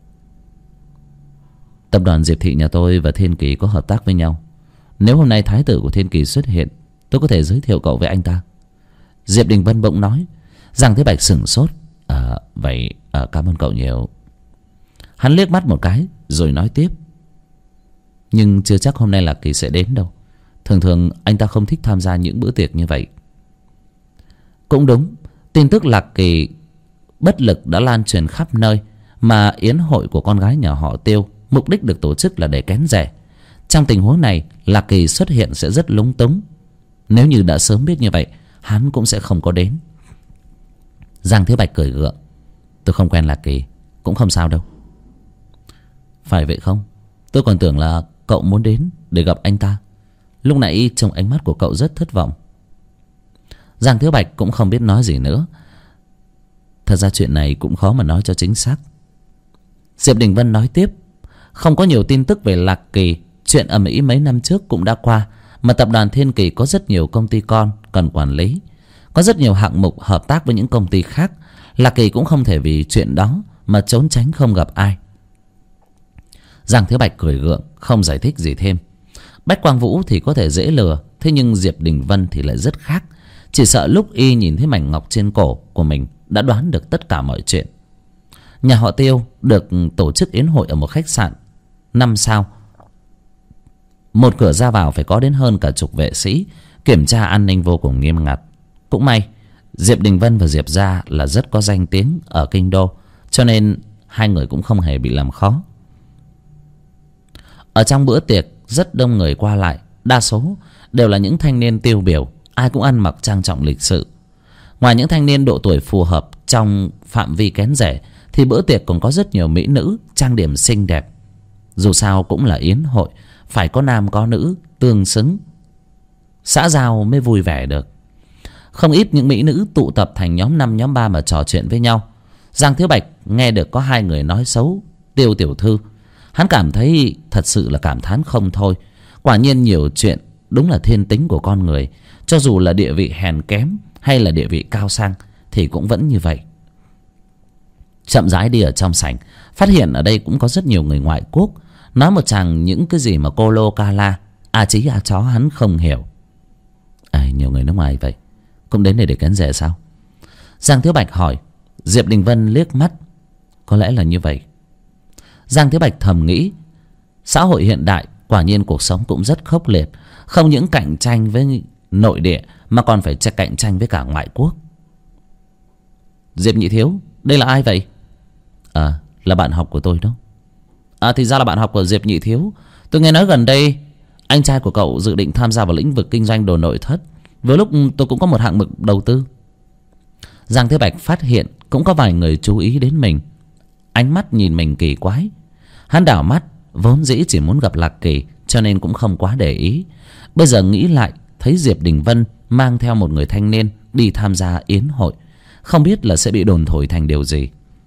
Tập đoàn Diệp Thị nhà tôi và Thiên Kỳ có hợp tác với nhau. Nếu hôm nay thái tử của Thiên Kỳ xuất hiện, tôi có thể giới thiệu cậu với anh ta. Diệp Đình Vân bỗng nói. Giang Thế Bạch sửng sốt. Vậy cảm ơn cậu nhiều. Hắn liếc mắt một cái rồi nói tiếp, nhưng chưa chắc hôm nay Lạc Kỳ sẽ đến đâu. Thường thường anh ta không thích tham gia những bữa tiệc như vậy. Cũng đúng, tin tức Lạc Kỳ bất lực đã lan truyền khắp nơi, mà yến hội của con gái nhà họ Tiêu mục đích được tổ chức là để kén rẻ. Trong tình huống này, Lạc Kỳ xuất hiện sẽ rất lúng túng. Nếu như đã sớm biết như vậy, hắn cũng sẽ không có đến. Giang Thế Bạch cười gượng. Tôi không quen Lạc Kỳ, cũng không sao đâu. Phải vậy không? Tôi còn tưởng là cậu muốn đến để gặp anh ta. Lúc nãy trong ánh mắt của cậu rất thất vọng. Giang Thiếu Bạch cũng không biết nói gì nữa. Thật ra chuyện này cũng khó mà nói cho chính xác. Diệp Đình Vân nói tiếp, không có nhiều tin tức về Lạc Kỳ. Chuyện ầm ĩ mấy năm trước cũng đã qua, mà tập đoàn Thiên Kỳ có rất nhiều công ty con cần quản lý, có rất nhiều hạng mục hợp tác với những công ty khác. Lạc Kỳ cũng không thể vì chuyện đó mà trốn tránh không gặp ai. Giang Thiếu Bạch cười gượng, không giải thích gì thêm. Bách Quang Vũ thì có thể dễ lừa, thế nhưng Diệp Đình Vân thì lại rất khác. Chỉ sợ lúc y nhìn thấy mảnh ngọc trên cổ của mình đã đoán được tất cả mọi chuyện. Nhà họ Tiêu được tổ chức yến hội ở một khách sạn 5 sao Một cửa ra vào phải có đến hơn cả chục vệ sĩ, kiểm tra an ninh vô cùng nghiêm ngặt. Cũng may Diệp Đình Vân và Diệp gia là rất có danh tiếng ở kinh đô, cho nên hai người cũng không hề bị làm khó. Ở trong bữa tiệc rất đông người qua lại, đa số đều là những thanh niên tiêu biểu, ai cũng ăn mặc trang trọng lịch sự. Ngoài những thanh niên độ tuổi phù hợp trong phạm vi kén rẻ, thì bữa tiệc còn có rất nhiều mỹ nữ trang điểm xinh đẹp. Dù sao cũng là yến hội, phải có nam có nữ tương xứng, xã giao mới vui vẻ được. Không ít những mỹ nữ tụ tập thành nhóm 5 nhóm 3 mà trò chuyện với nhau. Giang Thiếu Bạch nghe được có hai người nói xấu Tiêu tiểu thư, hắn cảm thấy thật sự là cảm thán không thôi. Quả nhiên nhiều chuyện đúng là thiên tính của con người, cho dù là địa vị hèn kém hay là địa vị cao sang thì cũng vẫn như vậy. Chậm rãi đi ở trong sảnh, phát hiện ở đây cũng có rất nhiều người ngoại quốc, nói một chàng những cái gì mà cô lô ca la, a chí a chó hắn không hiểu. Nhiều người nước ngoài vậy, cũng đến để kén rẻ sao? Giang Thiếu Bạch hỏi. Diệp Đình Vân liếc mắt. Có lẽ là như vậy. Giang Thiếu Bạch thầm nghĩ, xã hội hiện đại quả nhiên cuộc sống cũng rất khốc liệt, không những cạnh tranh với nội địa mà còn phải cạnh tranh với cả ngoại quốc. Diệp nhị thiếu, đây là ai vậy? Là bạn học của tôi đó. Thì ra là bạn học của Diệp nhị thiếu. Tôi nghe nói gần đây anh trai của cậu dự định tham gia vào lĩnh vực kinh doanh đồ nội thất. Với lúc tôi cũng có một hạng mục đầu tư. Giang Thế Bạch phát hiện cũng có vài người chú ý đến mình, ánh mắt nhìn mình kỳ quái. Hắn đảo mắt, vốn dĩ chỉ muốn gặp Lạc Kỳ, cho nên cũng không quá để ý. Bây giờ nghĩ lại, thấy Diệp Đình Vân mang theo một người thanh niên đi tham gia yến hội, không biết là sẽ bị đồn thổi thành điều gì.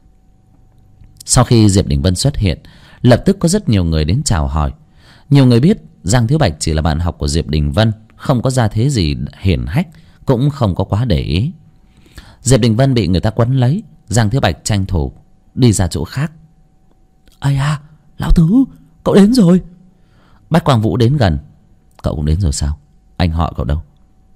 Sau khi Diệp Đình Vân xuất hiện, lập tức có rất nhiều người đến chào hỏi. Nhiều người biết Giang Thiếu Bạch chỉ là bạn học của Diệp Đình Vân, không có gia thế gì hiển hách, cũng không có quá để ý. Diệp Đình Vân bị người ta quấn lấy, Giang Thiếu Bạch tranh thủ đi ra chỗ khác. Ây à, lão tứ, cậu đến rồi. Bách Quang Vũ đến gần. Cậu cũng đến rồi sao? Anh họ cậu đâu?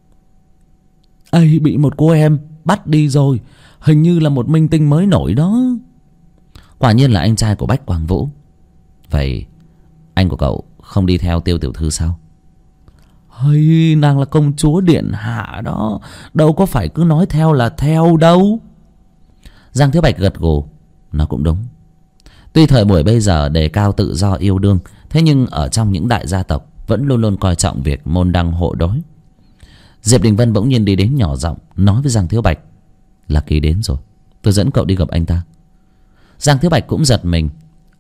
Bị một cô em bắt đi rồi, hình như là một minh tinh mới nổi đó. Quả nhiên là anh trai của Bách Quang Vũ. Vậy anh của cậu không đi theo Tiêu tiểu thư sao? Nàng là công chúa điện hạ đó, đâu có phải cứ nói theo là theo đâu. Giang Thiếu Bạch gật gù. Nó cũng đúng. Tuy thời buổi bây giờ đề cao tự do yêu đương, thế nhưng ở trong những đại gia tộc vẫn luôn luôn coi trọng việc môn đăng hộ đối. Diệp Đình Vân bỗng nhiên đi đến nhỏ giọng nói với Giang Thiếu Bạch. Là Kỳ đến rồi, tôi dẫn cậu đi gặp anh ta. Giang Thiếu Bạch cũng giật mình.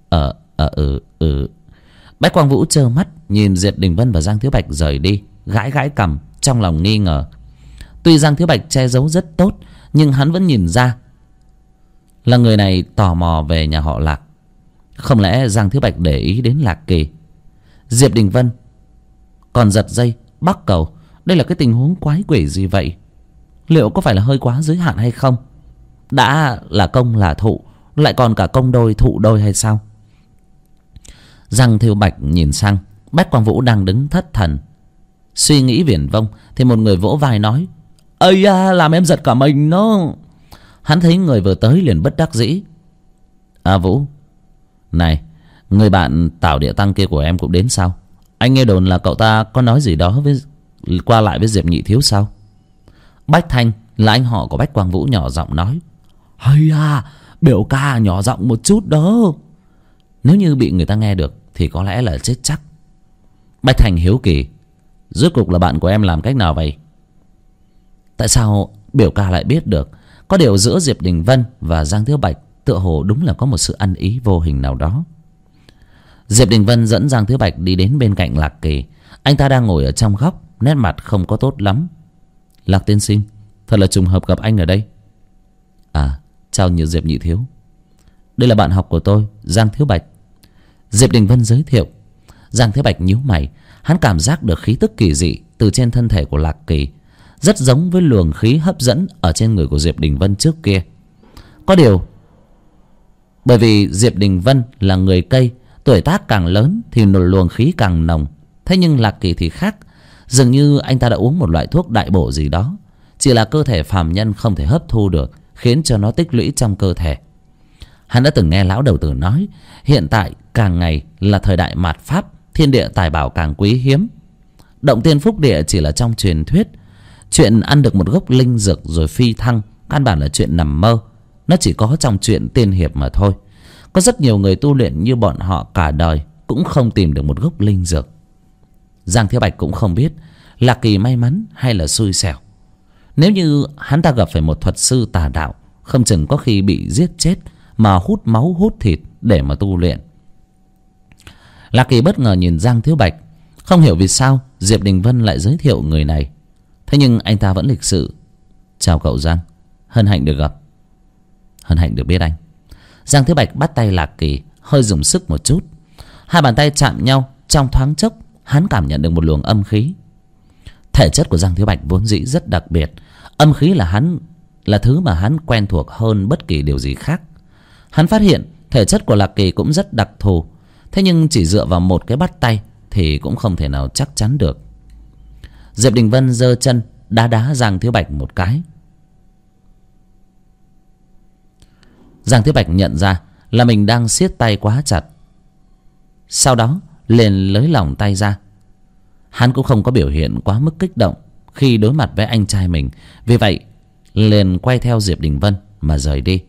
Bách Quang Vũ trơ mắt nhìn Diệp Đình Vân và Giang Thiếu Bạch rời đi, gãi gãi cằm, trong lòng nghi ngờ. Tuy Giang Thiếu Bạch che giấu rất tốt, nhưng hắn vẫn nhìn ra là người này tò mò về nhà họ Lạc. Không lẽ Giang Thiếu Bạch để ý đến Lạc Kỳ? Diệp Đình Vân còn giật dây bắt cầu. Đây là cái tình huống quái quỷ gì vậy? Liệu có phải là hơi quá giới hạn hay không? Đã là công là thụ, lại còn cả công đôi thụ đôi hay sao? Giang Thiếu Bạch nhìn sang Bách Quang Vũ đang đứng thất thần, suy nghĩ viển vông, thì một người vỗ vai nói. Ây da, làm em giật cả mình nó. Hắn thấy người vừa tới liền bất đắc dĩ. Vũ, này, người bạn Tảo Địa Tăng kia của em cũng đến sao? Anh nghe đồn là cậu ta có nói gì đó qua lại với Diệp nhị thiếu sao? Bách Thanh là anh họ của Bách Quang Vũ nhỏ giọng nói. Biểu ca nhỏ giọng một chút đó. Nếu như bị người ta nghe được thì có lẽ là chết chắc. Bách Thanh hiếu kỳ. Rốt cuộc là bạn của em làm cách nào vậy? Tại sao biểu ca lại biết được? Có điều giữa Diệp Đình Vân và Giang Thiếu Bạch tựa hồ đúng là có một sự ăn ý vô hình nào đó. Diệp Đình Vân dẫn Giang Thiếu Bạch đi đến bên cạnh Lạc Kỳ. Anh ta đang ngồi ở trong góc, nét mặt không có tốt lắm. Lạc tiên sinh, thật là trùng hợp gặp anh ở đây. Chào như Diệp nhị thiếu. Đây là bạn học của tôi, Giang Thiếu Bạch. Diệp Đình Vân giới thiệu. Giang Thiếu Bạch nhíu mày. Hắn cảm giác được khí tức kỳ dị từ trên thân thể của Lạc Kỳ, rất giống với luồng khí hấp dẫn ở trên người của Diệp Đình Vân trước kia. Có điều bởi vì Diệp Đình Vân là người cây, tuổi tác càng lớn thì luồng khí càng nồng. Thế nhưng Lạc Kỳ thì khác. Dường như anh ta đã uống một loại thuốc đại bổ gì đó, chỉ là cơ thể phàm nhân không thể hấp thu được, khiến cho nó tích lũy trong cơ thể. Hắn đã từng nghe lão đầu tử nói, hiện tại càng ngày là thời đại mạt Pháp, thiên địa tài bảo càng quý hiếm. Động tiên phúc địa chỉ là trong truyền thuyết. Chuyện ăn được một gốc linh dược rồi phi thăng căn bản là chuyện nằm mơ. Nó chỉ có trong chuyện tiên hiệp mà thôi. Có rất nhiều người tu luyện như bọn họ cả đời cũng không tìm được một gốc linh dược. Giang Thiếu Bạch cũng không biết Lạc Kỳ may mắn hay là xui xẻo. Nếu như hắn ta gặp phải một thuật sư tà đạo, không chừng có khi bị giết chết mà hút máu hút thịt để mà tu luyện. Lạc Kỳ bất ngờ nhìn Giang Thiếu Bạch, không hiểu vì sao Diệp Đình Vân lại giới thiệu người này. Thế nhưng anh ta vẫn lịch sự. Chào cậu Giang, hân hạnh được gặp. Hân hạnh được biết anh. Giang Thiếu Bạch bắt tay Lạc Kỳ, hơi dùng sức một chút. Hai bàn tay chạm nhau, trong thoáng chốc hắn cảm nhận được một luồng âm khí. Thể chất của Giang Thiếu Bạch vốn dĩ rất đặc biệt. Âm khí là thứ mà hắn quen thuộc hơn bất kỳ điều gì khác. Hắn phát hiện thể chất của Lạc Kỳ cũng rất đặc thù. Thế nhưng chỉ dựa vào một cái bắt tay thì cũng không thể nào chắc chắn được. Diệp Đình Vân giơ chân đá Giang Thiếu Bạch một cái. Giang Thiếu Bạch nhận ra là mình đang siết tay quá chặt, sau đó liền lấy lỏng tay ra. Hắn cũng không có biểu hiện quá mức kích động khi đối mặt với anh trai mình, vì vậy liền quay theo Diệp Đình Vân mà rời đi.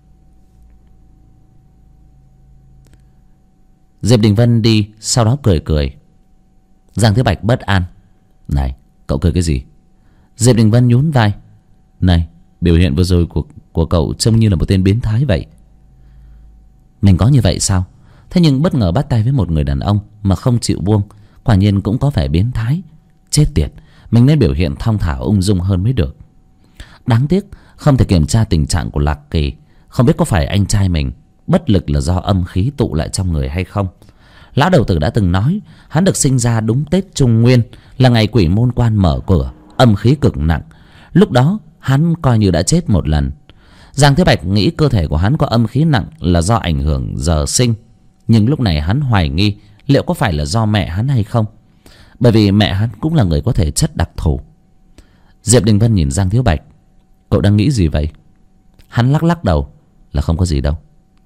Diệp Đình Vân đi, sau đó cười cười. Giang Thiếu Bạch bất an. Này, cậu cười cái gì? Diệp Đình Vân nhún vai. Này, biểu hiện vừa rồi của cậu trông như là một tên biến thái vậy. Mình có như vậy sao? Thế nhưng bất ngờ bắt tay với một người đàn ông mà không chịu buông, quả nhiên cũng có vẻ biến thái. Chết tiệt, mình nên biểu hiện thong thả ung dung hơn mới được. Đáng tiếc không thể kiểm tra tình trạng của Lạc Kỳ. Không biết có phải anh trai mình bất lực là do âm khí tụ lại trong người hay không. Lão đầu tử đã từng nói hắn được sinh ra đúng Tết Trung Nguyên, là ngày quỷ môn quan mở cửa, âm khí cực nặng. Lúc đó hắn coi như đã chết một lần. Giang Thế Bạch nghĩ cơ thể của hắn có âm khí nặng là do ảnh hưởng giờ sinh. Nhưng lúc này hắn hoài nghi liệu có phải là do mẹ hắn hay không, bởi vì mẹ hắn cũng là người có thể chất đặc thù. Diệp Đình Vân nhìn Giang Thiếu Bạch. Cậu đang nghĩ gì vậy? Hắn lắc lắc đầu. Là không có gì đâu.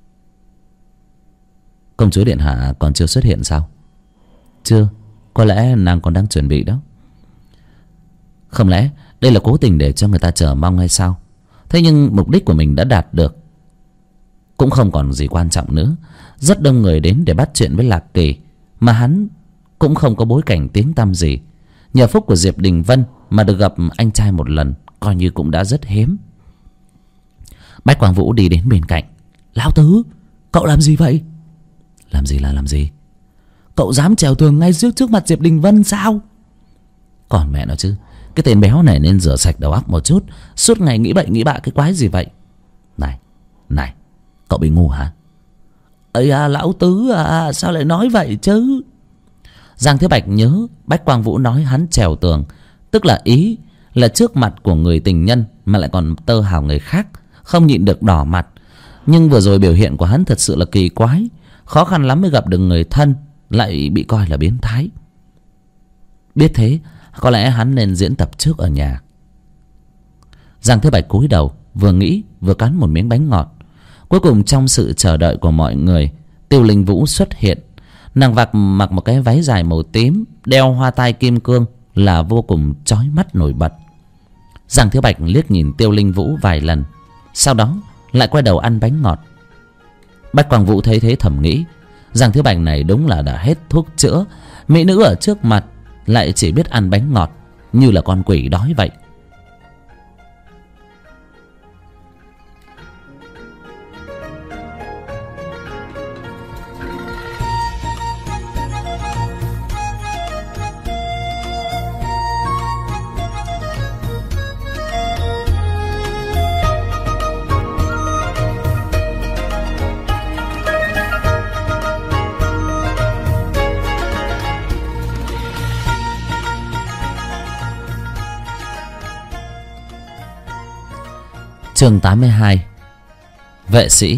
Công chúa điện hạ còn chưa xuất hiện sao? Chưa, có lẽ nàng còn đang chuẩn bị đó. Không lẽ đây là cố tình để cho người ta chờ mong hay sao? Thế nhưng mục đích của mình đã đạt được, cũng không còn gì quan trọng nữa. Rất đông người đến để bắt chuyện với Lạc Kỳ, mà hắn cũng không có bối cảnh tiếng tăm gì. Nhờ phúc của Diệp Đình Vân mà được gặp anh trai một lần, coi như cũng đã rất hiếm. Bách Quang Vũ đi đến bên cạnh. Lão Tứ, cậu làm gì vậy? Làm gì là làm gì? Cậu dám trèo tường ngay trước mặt Diệp Đình Vân sao? Còn mẹ nó chứ, cái tên béo này nên rửa sạch đầu óc một chút. Suốt ngày nghĩ bậy nghĩ bạ cái quái gì vậy? Này, cậu bị ngu hả? Ây à, Lão Tứ à, sao lại nói vậy chứ? Giang Thế Bạch nhớ Bách Quang Vũ nói hắn trèo tường, tức là ý là trước mặt của người tình nhân mà lại còn tơ hào người khác, không nhịn được đỏ mặt. Nhưng vừa rồi biểu hiện của hắn thật sự là kỳ quái. Khó khăn lắm mới gặp được người thân lại bị coi là biến thái. Biết thế, có lẽ hắn nên diễn tập trước ở nhà. Giang Thế Bạch cúi đầu, vừa nghĩ vừa cắn một miếng bánh ngọt. Cuối cùng trong sự chờ đợi của mọi người, Tiêu Linh Vũ xuất hiện. Nàng mặc một cái váy dài màu tím, đeo hoa tai kim cương, là vô cùng chói mắt nổi bật. Giang Thế Bạch liếc nhìn Tiêu Linh Vũ vài lần, sau đó lại quay đầu ăn bánh ngọt. Bách Quang Vũ thấy thế thầm nghĩ, Giang Thế Bạch này đúng là đã hết thuốc chữa. Mỹ nữ ở trước mặt lại chỉ biết ăn bánh ngọt, như là con quỷ đói vậy. Chương 82. Vệ sĩ.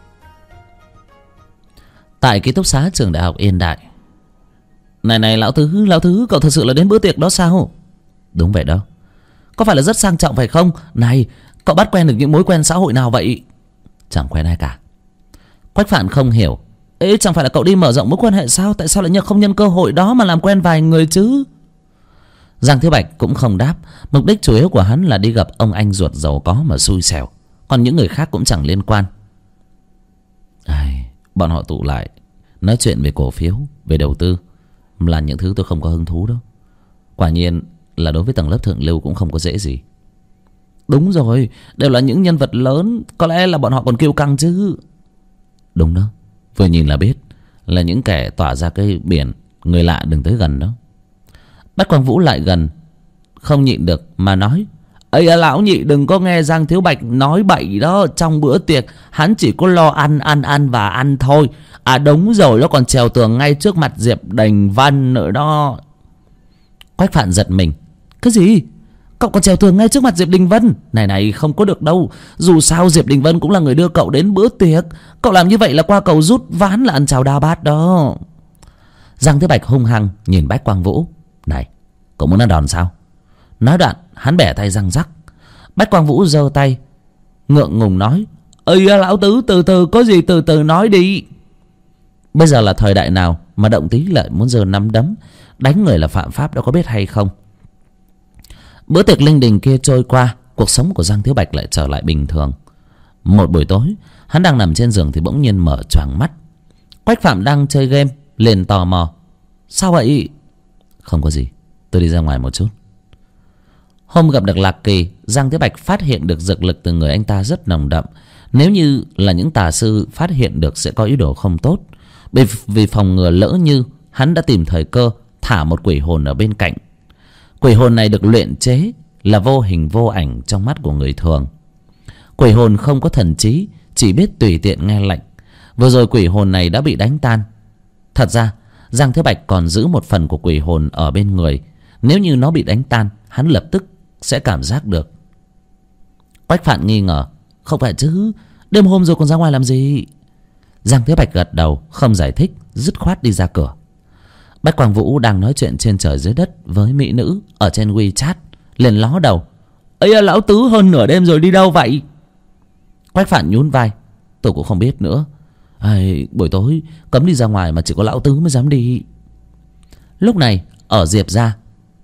Tại ký túc xá trường đại học Yên Đại. Này Lão Tứ, cậu thật sự là đến bữa tiệc đó sao? Đúng vậy đó. Có phải là rất sang trọng phải không? Này, cậu bắt quen được những mối quen xã hội nào vậy? Chẳng quen ai cả. Quách Phạn không hiểu. Ê, chẳng phải là cậu đi mở rộng mối quan hệ sao? Tại sao lại không nhân cơ hội đó mà làm quen vài người chứ? Giang Thiếu Bạch cũng không đáp. Mục đích chủ yếu của hắn là đi gặp ông anh ruột giàu có mà xui xẻo. Còn những người khác cũng chẳng liên quan. Bọn họ tụ lại nói chuyện về cổ phiếu, về đầu tư, là những thứ tôi không có hứng thú đâu. Quả nhiên là đối với tầng lớp thượng lưu cũng không có dễ gì. Đúng rồi, đều là những nhân vật lớn, có lẽ là bọn họ còn kiêu căng chứ. Đúng đó, vừa nhìn là biết là những kẻ tỏa ra cái biển người lạ đừng tới gần đó. Bách Quang Vũ lại gần, không nhịn được mà nói: Ây lão nhị, đừng có nghe Giang Thiếu Bạch nói bậy đó. Trong bữa tiệc hắn chỉ có lo ăn và ăn thôi. À đúng rồi, nó còn trèo tường ngay trước mặt Diệp Đình Vân nữa đó. Quách Phạn giật mình: Cái gì? Cậu còn trèo tường ngay trước mặt Diệp Đình Vân? Này không có được đâu. Dù sao Diệp Đình Vân cũng là người đưa cậu đến bữa tiệc. Cậu làm như vậy là qua cầu rút ván, là ăn chào đa bát đó. Giang Thiếu Bạch hung hăng nhìn Bách Quang Vũ: Này, cậu muốn ăn đòn sao? Nói đoạn hắn bẻ tay răng rắc. Bách Quang Vũ giơ tay ngượng ngùng nói: Ây lão tứ, từ từ, có gì từ từ nói đi. Bây giờ là thời đại nào mà động tí lại muốn giơ nắm đấm. Đánh người là phạm pháp đó, có biết hay không? Bữa tiệc linh đình kia trôi qua, cuộc sống của Giang Thiếu Bạch lại trở lại bình thường. Một buổi tối, hắn đang nằm trên giường thì bỗng nhiên mở choàng mắt. Quách Phạm đang chơi game liền tò mò: Sao vậy? Không có gì, tôi đi ra ngoài một chút. Hôm gặp được Lạc Kỳ, Giang Thiếu Bạch phát hiện được dược lực từ người anh ta rất nồng đậm. Nếu như là những tà sư phát hiện được sẽ có ý đồ không tốt. Vì phòng ngừa lỡ như, hắn đã tìm thời cơ thả một quỷ hồn ở bên cạnh. Quỷ hồn này được luyện chế là vô hình vô ảnh trong mắt của người thường. Quỷ hồn không có thần trí, chỉ biết tùy tiện nghe lệnh. Vừa rồi quỷ hồn này đã bị đánh tan. Thật ra Giang Thiếu Bạch còn giữ một phần của quỷ hồn ở bên người. Nếu như nó bị đánh tan, hắn lập tức sẽ cảm giác được. Quách Phạn nghi ngờ: Không phải chứ, đêm hôm rồi còn ra ngoài làm gì? Giang Thiếu Bạch gật đầu, không giải thích, dứt khoát đi ra cửa. Bách Quang Vũ đang nói chuyện trên trời dưới đất với mỹ nữ ở trên WeChat, liền ló đầu: Ây lão tứ, hơn nửa đêm rồi đi đâu vậy? Quách Phạn nhún vai: Tôi cũng không biết nữa. Buổi tối cấm đi ra ngoài mà chỉ có lão tứ mới dám đi. Lúc này ở Diệp gia: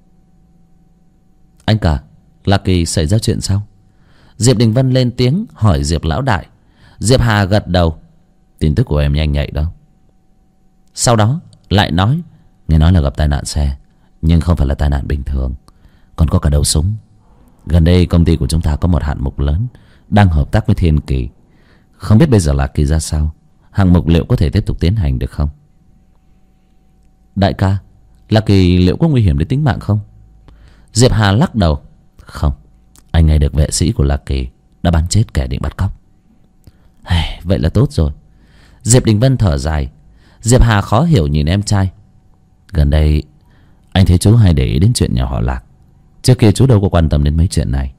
Anh cả, Lạc Kỳ xảy ra chuyện sao? Diệp Đình Vân lên tiếng hỏi Diệp lão đại. Diệp Hà gật đầu: Tin tức của em nhanh nhạy đó. Sau đó lại nói: Nghe nói là gặp tai nạn xe, nhưng không phải là tai nạn bình thường, còn có cả đầu súng. Gần đây công ty của chúng ta có một hạng mục lớn đang hợp tác với Thiên Kỳ. Không biết bây giờ Lạc Kỳ ra sao, hạng mục liệu có thể tiếp tục tiến hành được không? Đại ca, Lạc Kỳ liệu có nguy hiểm đến tính mạng không? Diệp Hà lắc đầu: Không, anh nghe được vệ sĩ của Lạc Kỳ đã bắn chết kẻ định bắt cóc. Vậy là tốt rồi. Diệp Đình Vân thở dài. Diệp Hà khó hiểu nhìn em trai: Gần đây anh thấy chú hay để ý đến chuyện nhà họ Lạc. Trước kia chú đâu có quan tâm đến mấy chuyện này.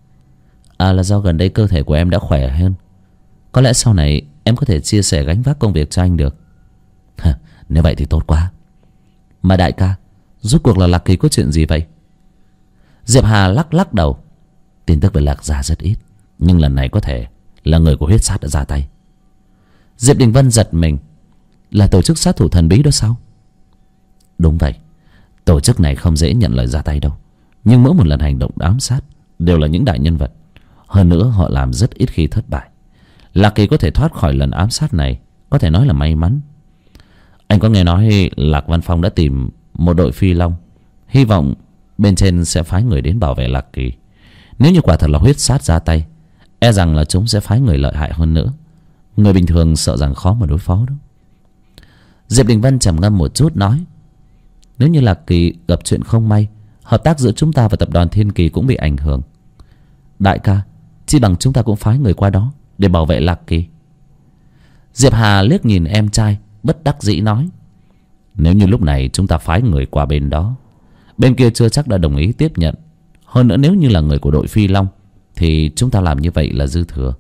Là do gần đây cơ thể của em đã khỏe hơn. Có lẽ sau này em có thể chia sẻ gánh vác công việc cho anh được. Nếu vậy thì tốt quá. Mà đại ca, rốt cuộc là Lạc Kỳ có chuyện gì vậy? Diệp Hà lắc đầu: Tin tức về Lạc gia rất ít, nhưng lần này có thể là người của huyết sát đã ra tay. Diệp Đình Vân giật mình: Là tổ chức sát thủ thần bí đó sao? Đúng vậy, tổ chức này không dễ nhận lời ra tay đâu. Nhưng mỗi một lần hành động ám sát đều là những đại nhân vật. Hơn nữa họ làm rất ít khi thất bại. Lạc Kỳ có thể thoát khỏi lần ám sát này có thể nói là may mắn. Anh có nghe nói Lạc Văn Phong đã tìm một đội phi long, hy vọng bên trên sẽ phái người đến bảo vệ Lạc Kỳ. Nếu như quả thật là huyết sát ra tay, e rằng là chúng sẽ phái người lợi hại hơn nữa. Người bình thường sợ rằng khó mà đối phó đó. Diệp Đình Vân trầm ngâm một chút nói: Nếu như Lạc Kỳ gặp chuyện không may, hợp tác giữa chúng ta và tập đoàn Thiên Kỳ cũng bị ảnh hưởng. Đại ca, chi bằng chúng ta cũng phái người qua đó để bảo vệ Lạc Kỳ. Diệp Hà liếc nhìn em trai, bất đắc dĩ nói: Nếu như lúc này chúng ta phái người qua bên đó, bên kia chưa chắc đã đồng ý tiếp nhận. Hơn nữa nếu như là người của đội Phi Long thì chúng ta làm như vậy là dư thừa.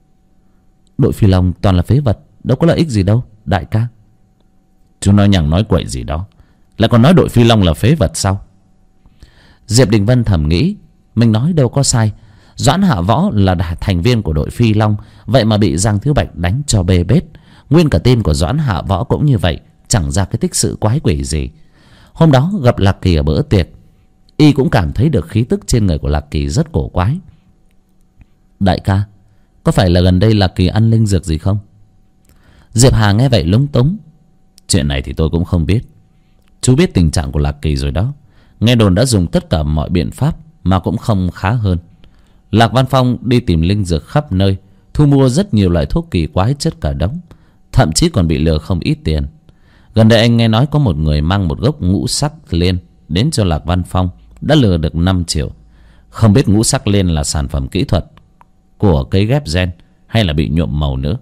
Đội Phi Long toàn là phế vật, đâu có lợi ích gì đâu đại ca. Chú nói nhằng nói quậy gì đó, lại còn nói đội Phi Long là phế vật sao? Diệp Đình Vân thầm nghĩ, mình nói đâu có sai. Doãn Hạ Võ là thành viên của đội Phi Long, vậy mà bị Giang Thiếu Bạch đánh cho bê bết. Nguyên cả tim của Doãn Hạ Võ cũng như vậy, chẳng ra cái tích sự quái quỷ gì. Hôm đó gặp Lạc Kỳ ở bữa tiệc, y cũng cảm thấy được khí tức trên người của Lạc Kỳ rất cổ quái. Đại ca, có phải là gần đây Lạc Kỳ ăn linh dược gì không? Diệp Hà nghe vậy lúng túng. Chuyện này thì tôi cũng không biết. Chú biết tình trạng của Lạc Kỳ rồi đó. Nghe đồn đã dùng tất cả mọi biện pháp mà cũng không khá hơn. Lạc Văn Phong đi tìm linh dược khắp nơi, thu mua rất nhiều loại thuốc kỳ quái chất cả đống, thậm chí còn bị lừa không ít tiền. Gần đây anh nghe nói có một người mang một gốc ngũ sắc liên đến cho Lạc Văn Phong, đã lừa được 5 triệu. Không biết ngũ sắc liên là sản phẩm kỹ thuật của cây ghép gen hay là bị nhuộm màu nữa.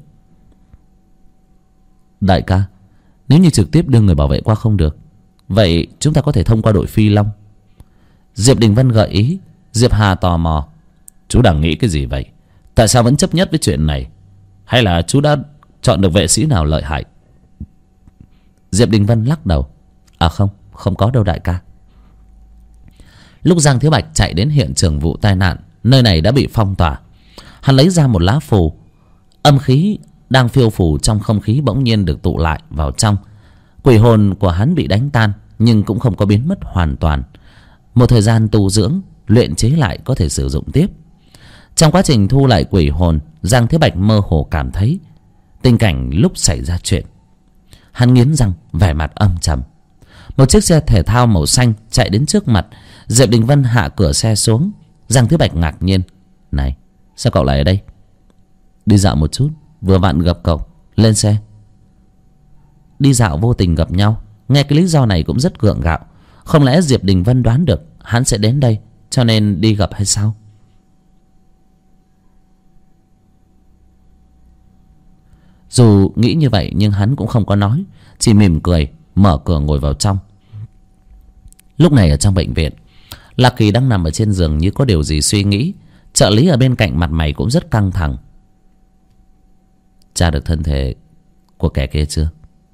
Đại ca, nếu như trực tiếp đưa người bảo vệ qua không được, vậy chúng ta có thể thông qua đội Phi Long. Diệp Đình Vân gợi ý. Diệp Hà tò mò. Chú đang nghĩ cái gì vậy? Tại sao vẫn chấp nhất với chuyện này? Hay là chú đã chọn được vệ sĩ nào lợi hại? Diệp Đình Vân lắc đầu. À không, không có đâu đại ca. Lúc Giang Thiếu Bạch chạy đến hiện trường vụ tai nạn, nơi này đã bị phong tỏa. Hắn lấy ra một lá phù. Âm khí đang phiêu phù trong không khí bỗng nhiên được tụ lại vào trong. Quỷ hồn của hắn bị đánh tan, nhưng cũng không có biến mất hoàn toàn. Một thời gian tu dưỡng, luyện chế lại có thể sử dụng tiếp. Trong quá trình thu lại quỷ hồn, Giang Thiếu Bạch mơ hồ cảm thấy tình cảnh lúc xảy ra chuyện. Hắn nghiến răng, vẻ mặt âm trầm. Một chiếc xe thể thao màu xanh chạy đến trước mặt. Diệp Đình Vân hạ cửa xe xuống. Giang Thiếu Bạch ngạc nhiên. Này, sao cậu lại ở đây? Đi dạo một chút, vừa vặn gặp cậu. Lên xe. Đi dạo vô tình gặp nhau, nghe cái lý do này cũng rất gượng gạo. Không lẽ Diệp Đình Vân đoán được hắn sẽ đến đây, cho nên đi gặp hay sao? Dù nghĩ như vậy nhưng hắn cũng không có nói, chỉ mỉm cười, mở cửa ngồi vào trong. Lúc này ở trong bệnh viện, Lạc Kỳ đang nằm ở trên giường như có điều gì suy nghĩ. Trợ lý ở bên cạnh mặt mày cũng rất căng thẳng. Tra được thân thể của kẻ kia chưa?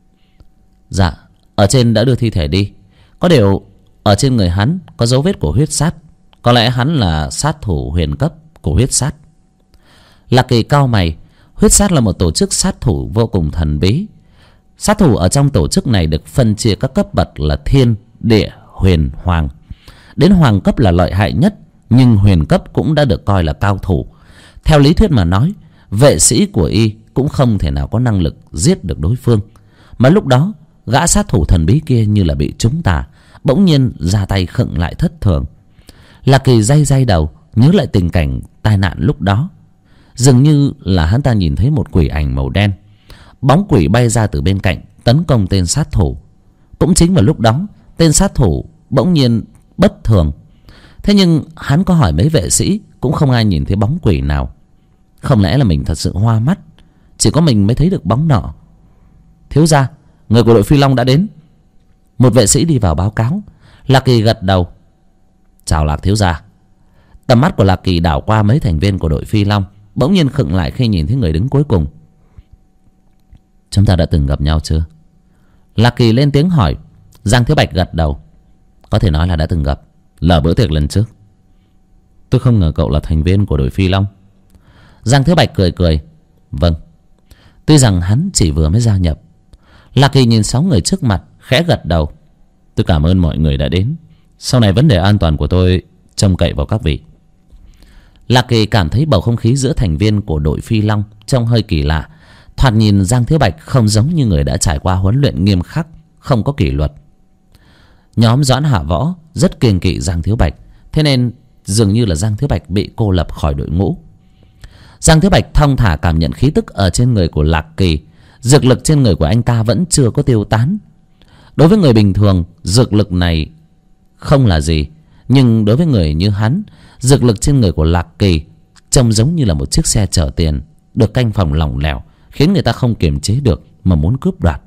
Dạ, ở trên đã đưa thi thể đi. Có điều ở trên người hắn có dấu vết của huyết sát. Có lẽ hắn là sát thủ huyền cấp của huyết sát. Lạc Kỳ cau mày. Huyết sát là một tổ chức sát thủ vô cùng thần bí. Sát thủ ở trong tổ chức này được phân chia các cấp bậc là thiên, địa, huyền, hoàng. Đến hoàng cấp là lợi hại nhất, nhưng huyền cấp cũng đã được coi là cao thủ. Theo lý thuyết mà nói, vệ sĩ của y cũng không thể nào có năng lực giết được đối phương. Mà lúc đó gã sát thủ thần bí kia như là bị trúng tà, bỗng nhiên ra tay khựng lại thất thường. Lạc Kỳ day day đầu, nhớ lại tình cảnh tai nạn lúc đó. Dường như là hắn ta nhìn thấy một quỷ ảnh màu đen. Bóng quỷ bay ra từ bên cạnh, tấn công tên sát thủ. Cũng chính vào lúc đó, tên sát thủ bỗng nhiên bất thường. Thế nhưng hắn có hỏi mấy vệ sĩ, cũng không ai nhìn thấy bóng quỷ nào. Không lẽ là mình thật sự hoa mắt, chỉ có mình mới thấy được bóng nọ? Thiếu gia, người của đội Phi Long đã đến. Một vệ sĩ đi vào báo cáo. Lạc Kỳ gật đầu. Chào Lạc thiếu gia. Tầm mắt của Lạc Kỳ đảo qua mấy thành viên của đội Phi Long, bỗng nhiên khựng lại khi nhìn thấy người đứng cuối cùng. Chúng ta đã từng gặp nhau chưa? Lạc Kỳ lên tiếng hỏi. Giang Thiếu Bạch gật đầu. Có thể nói là đã từng gặp, là bữa tiệc lần trước. Tôi không ngờ cậu là thành viên của đội Phi Long. Giang Thiếu Bạch cười cười. Vâng. Tuy rằng hắn chỉ vừa mới gia nhập. Lạc Kỳ nhìn 6 người trước mặt, khẽ gật đầu. Tôi cảm ơn mọi người đã đến. Sau này vấn đề an toàn của tôi trông cậy vào các vị. Lạc Kỳ cảm thấy bầu không khí giữa thành viên của đội Phi Long trông hơi kỳ lạ. Thoạt nhìn Giang Thiếu Bạch không giống như người đã trải qua huấn luyện nghiêm khắc, không có kỷ luật. Nhóm Doãn Hạ Võ rất kiêng kỵ Giang Thiếu Bạch, thế nên dường như là Giang Thiếu Bạch bị cô lập khỏi đội ngũ. Giang Thiếu Bạch thong thả cảm nhận khí tức ở trên người của Lạc Kỳ. Dược lực trên người của anh ta vẫn chưa có tiêu tán. Đối với người bình thường, dược lực này không là gì. Nhưng đối với người như hắn, dược lực trên người của Lạc Kỳ trông giống như là một chiếc xe chở tiền được canh phòng lỏng lẻo, khiến người ta không kiềm chế được mà muốn cướp đoạt.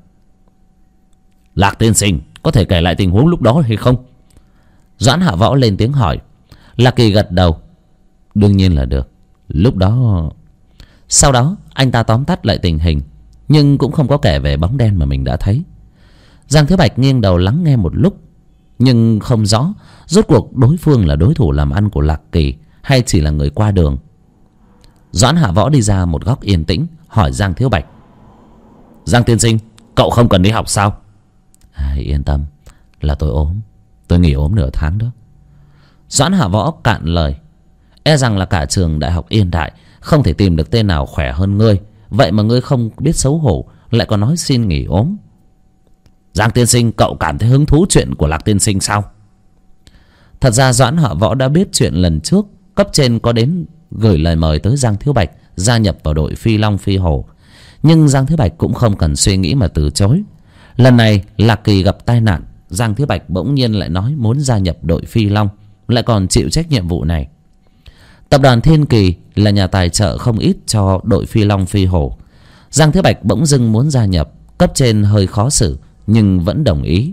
Lạc tiên sinh, có thể kể lại tình huống lúc đó hay không? Doãn Hạ Võ lên tiếng hỏi. Lạc Kỳ gật đầu. Đương nhiên là được. Lúc đó... Sau đó anh ta tóm tắt lại tình hình, nhưng cũng không có kể về bóng đen mà mình đã thấy. Giang Thiếu Bạch nghiêng đầu lắng nghe một lúc, nhưng không rõ rốt cuộc đối phương là đối thủ làm ăn của Lạc Kỳ hay chỉ là người qua đường. Doãn Hạ Võ đi ra một góc yên tĩnh, hỏi Giang Thiếu Bạch. Giang tiên sinh, cậu không cần đi học sao? Yên tâm, là tôi ốm. Tôi nghỉ ốm nửa tháng đó. Doãn Hạ Võ cạn lời. E rằng là cả trường Đại học Yên Đại không thể tìm được tên nào khỏe hơn ngươi. Vậy mà ngươi không biết xấu hổ, lại còn nói xin nghỉ ốm. Giang tiên sinh, cậu cảm thấy hứng thú chuyện của Lạc tiên sinh sao? Thật ra Doãn Hạ Võ đã biết chuyện lần trước cấp trên có đến gửi lời mời tới Giang Thiếu Bạch gia nhập vào đội Phi Long Phi Hổ. Nhưng Giang Thiếu Bạch cũng không cần suy nghĩ mà từ chối. Lần này Lạc Kỳ gặp tai nạn, Giang Thiếu Bạch bỗng nhiên lại nói muốn gia nhập đội Phi Long, lại còn chịu trách nhiệm vụ này. Tập đoàn Thiên Kỳ là nhà tài trợ không ít cho đội Phi Long Phi Hổ. Giang Thiếu Bạch bỗng dưng muốn gia nhập, cấp trên hơi khó xử nhưng vẫn đồng ý.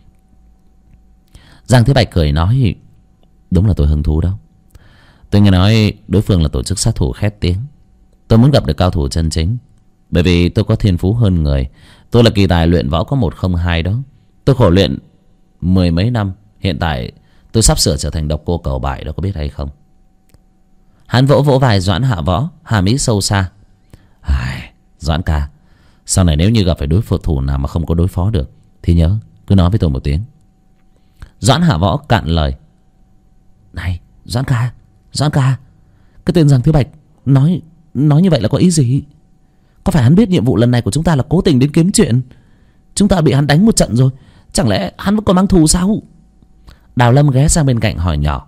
Giang Thiếu Bạch cười nói, đúng là tôi hứng thú đó. Tôi nghe nói đối phương là tổ chức sát thủ khét tiếng. Tôi muốn gặp được cao thủ chân chính, bởi vì tôi có thiên phú hơn người. Tôi là kỳ tài luyện võ có 102 đó. Tôi khổ luyện 10 mấy năm. Hiện tại tôi sắp sửa trở thành độc cô cầu bại đó, có biết hay không? Hắn vỗ vỗ vai Doãn Hạ Võ, hàm ý sâu xa. Doãn ca, sau này nếu như gặp phải đối thủ nào mà không có đối phó được thì nhớ cứ nói với tôi một tiếng. Doãn Hạ Võ cạn lời. Này Doãn ca, cái tên Giang Thiếu Bạch nói như vậy là có ý gì? Có phải hắn biết nhiệm vụ lần này của chúng ta là cố tình đến kiếm chuyện? Chúng ta bị hắn đánh một trận rồi, chẳng lẽ hắn vẫn còn mang thù sao? Đào Lâm ghé sang bên cạnh hỏi nhỏ.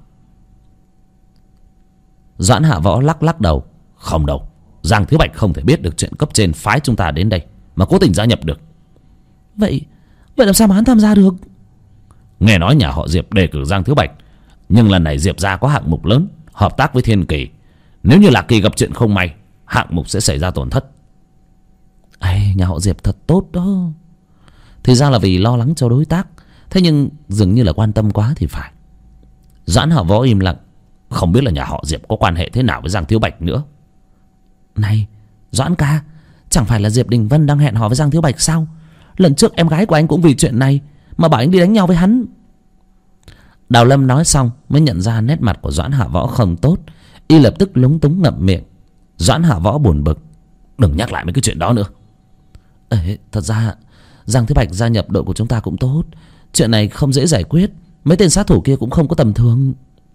Doãn Hạ Võ lắc đầu. Không đâu, Giang Thiếu Bạch không thể biết được chuyện cấp trên phái chúng ta đến đây mà cố tình gia nhập được. Vậy làm sao mà hắn tham gia được? Nghe nói nhà họ Diệp đề cử Giang Thiếu Bạch, nhưng lần này Diệp gia có hạng mục lớn hợp tác với Thiên Kỳ. Nếu như Lạc Kỳ gặp chuyện không may, hạng mục sẽ xảy ra tổn thất. Nhà họ Diệp thật tốt đó. Thì ra là vì lo lắng cho đối tác, thế nhưng dường như là quan tâm quá thì phải. Doãn Hạ Võ im lặng. Không biết là nhà họ Diệp có quan hệ thế nào với Giang Thiếu Bạch nữa. Này Doãn ca, chẳng phải là Diệp Đình Vân đang hẹn hò với Giang Thiếu Bạch sao? Lần trước em gái của anh cũng vì chuyện này mà bảo anh đi đánh nhau với hắn. Đào Lâm nói xong mới nhận ra nét mặt của Doãn Hạ Võ không tốt, y lập tức lúng túng ngậm miệng. Doãn Hạ Võ buồn bực. Đừng nhắc lại mấy cái chuyện đó nữa. Thật ra Giang Thiếu Bạch gia nhập đội của chúng ta cũng tốt. Chuyện này không dễ giải quyết. Mấy tên sát thủ kia cũng không có tầm thường.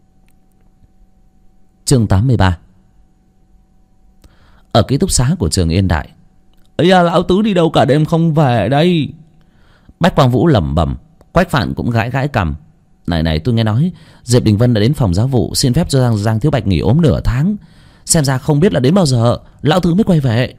Chương 83. Ở ký túc xá của trường Yên Đại. Lão tứ đi đâu cả đêm không về đây? Bách Quang Vũ lẩm bẩm. Quách Phạn cũng gãi cằm. Này tôi nghe nói Diệp Đình Vân đã đến phòng giáo vụ xin phép cho Giang Thiếu Bạch nghỉ ốm nửa tháng. Xem ra không biết là đến bao giờ lão tứ mới quay về.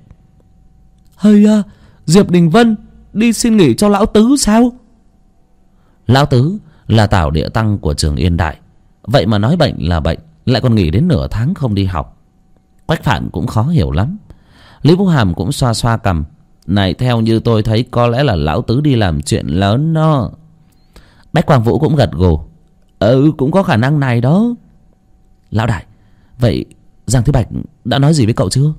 Diệp Đình Vân đi xin nghỉ cho lão tứ sao? Lão tứ là Tảo Địa Tăng của trường Yên Đại, vậy mà nói bệnh là bệnh, lại còn nghỉ đến nửa tháng không đi học. Quách Phạn cũng khó hiểu lắm. Lý Vũ Hàm cũng xoa xoa cằm. Này theo như tôi thấy có lẽ là lão tứ đi làm chuyện lớn đó. Bách Quang Vũ cũng gật gù. Cũng có khả năng này đó. Lão đại, vậy Giang Thiếu Bạch đã nói gì với cậu chưa?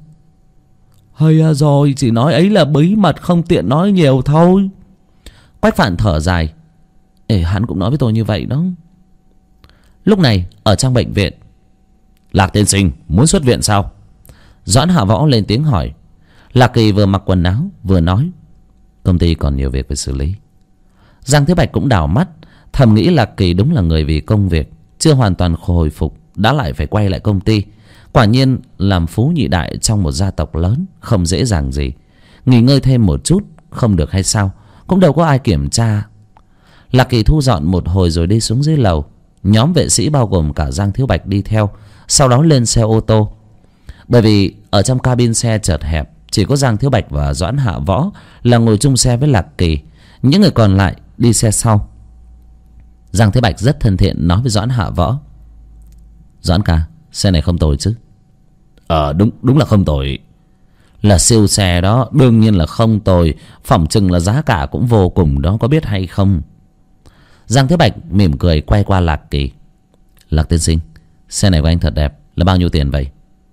Rồi, chỉ nói ấy là bí mật, không tiện nói nhiều thôi. Quách Phạn thở dài. Hắn cũng nói với tôi như vậy đó. Lúc này ở trong bệnh viện. Lạc tiên sinh muốn xuất viện sao? Doãn Hạ Võ lên tiếng hỏi. Lạc Kỳ vừa mặc quần áo vừa nói, công ty còn nhiều việc phải xử lý. Giang Thiếu Bạch cũng đảo mắt, thầm nghĩ Lạc Kỳ đúng là người vì công việc, chưa hoàn toàn hồi phục đã lại phải quay lại công ty. Quả nhiên làm phú nhị đại trong một gia tộc lớn không dễ dàng gì. Nghỉ ngơi thêm một chút không được hay sao? Cũng đâu có ai kiểm tra. Lạc Kỳ thu dọn một hồi rồi đi xuống dưới lầu. Nhóm vệ sĩ bao gồm cả Giang Thiếu Bạch đi theo, sau đó lên xe ô tô. Bởi vì ở trong cabin xe chật hẹp, chỉ có Giang Thiếu Bạch và Doãn Hạ Võ là ngồi chung xe với Lạc Kỳ. Những người còn lại đi xe sau. Giang Thiếu Bạch rất thân thiện nói với Doãn Hạ Võ. Doãn ca, xe này không tồi chứ? Đúng là không tồi. Là siêu xe đó, đương nhiên là không tồi. Phỏng chừng là giá cả cũng vô cùng đó, có biết hay không? Giang Thiếu Bạch mỉm cười quay qua Lạc Kỳ. Lạc tiên sinh, xe này của anh thật đẹp, là bao nhiêu tiền vậy?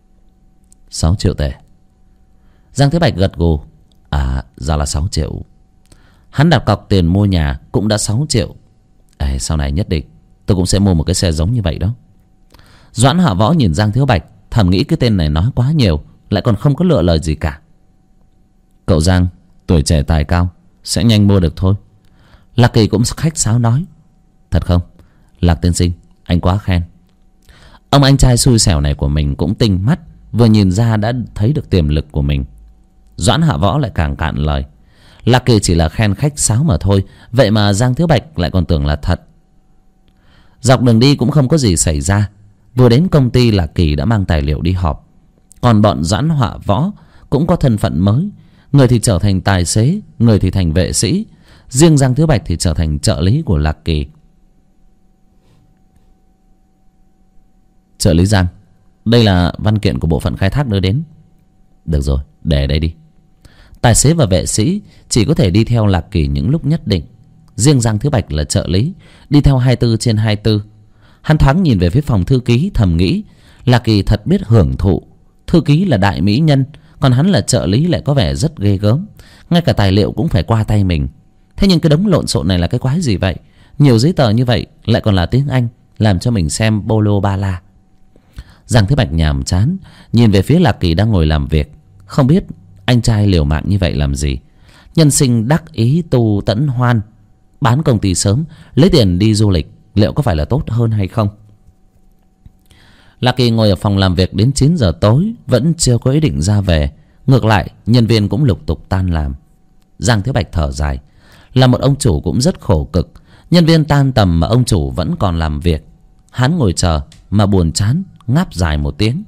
6 triệu tệ. Giang Thiếu Bạch gật gù. Ra là 6 triệu. Hắn đặt cọc tiền mua nhà cũng đã 6 triệu. Sau này nhất định tôi cũng sẽ mua một cái xe giống như vậy đó. Doãn Hạ Võ nhìn Giang Thiếu Bạch, thầm nghĩ cái tên này nói quá nhiều, lại còn không có lựa lời gì cả. Cậu Giang, Tuổi trẻ tài cao, sẽ nhanh mua được thôi. Lạc Kỳ cũng khách sáo nói. Thật không? Lạc tiên sinh, anh quá khen. Ông anh trai xui xẻo này của mình cũng tinh mắt, vừa nhìn ra đã thấy được tiềm lực của mình. Doãn Hạ Võ lại càng cạn lời. Lạc Kỳ chỉ là khen khách sáo mà thôi, vậy mà Giang Thiếu Bạch lại còn tưởng là thật. Dọc đường đi cũng không có gì xảy ra. Vừa đến công ty, Lạc Kỳ đã mang tài liệu đi họp. Còn bọn Doãn Hạ Võ cũng có thân phận mới. Người thì trở thành tài xế, người thì thành vệ sĩ. Riêng Giang Thiếu Bạch thì trở thành trợ lý của Lạc Kỳ. Trợ lý Giang, đây là văn kiện của bộ phận khai thác đưa đến. Được rồi, để đây đi. Tài xế và vệ sĩ chỉ có thể đi theo Lạc Kỳ những lúc nhất định. Riêng Giang Thiếu Bạch là trợ lý, đi theo 24/24. Hắn thoáng nhìn về phía phòng thư ký, thầm nghĩ Lạc Kỳ thật biết hưởng thụ. Thư ký là đại mỹ nhân, còn hắn là trợ lý lại có vẻ rất ghê gớm. Ngay cả tài liệu cũng phải qua tay mình. Thế nhưng cái đống lộn xộn này là cái quái gì vậy? Nhiều giấy tờ như vậy lại còn là tiếng Anh, làm cho mình xem bolo ba la. Giang Thiếu Bạch nhàm chán nhìn về phía Lạc Kỳ đang ngồi làm việc. Không biết anh trai liều mạng như vậy làm gì. Nhân sinh đắc ý tu tẫn hoan, bán công ty sớm, lấy tiền đi du lịch, liệu có phải là tốt hơn hay không? Lạc Kỳ ngồi ở phòng làm việc đến 9 giờ tối, vẫn chưa có ý định ra về. Ngược lại, nhân viên cũng lục tục tan làm. Giang Thiếu Bạch thở dài. Là một ông chủ cũng rất khổ cực. Nhân viên tan tầm mà ông chủ vẫn còn làm việc. Hắn ngồi chờ mà buồn chán, ngáp dài một tiếng.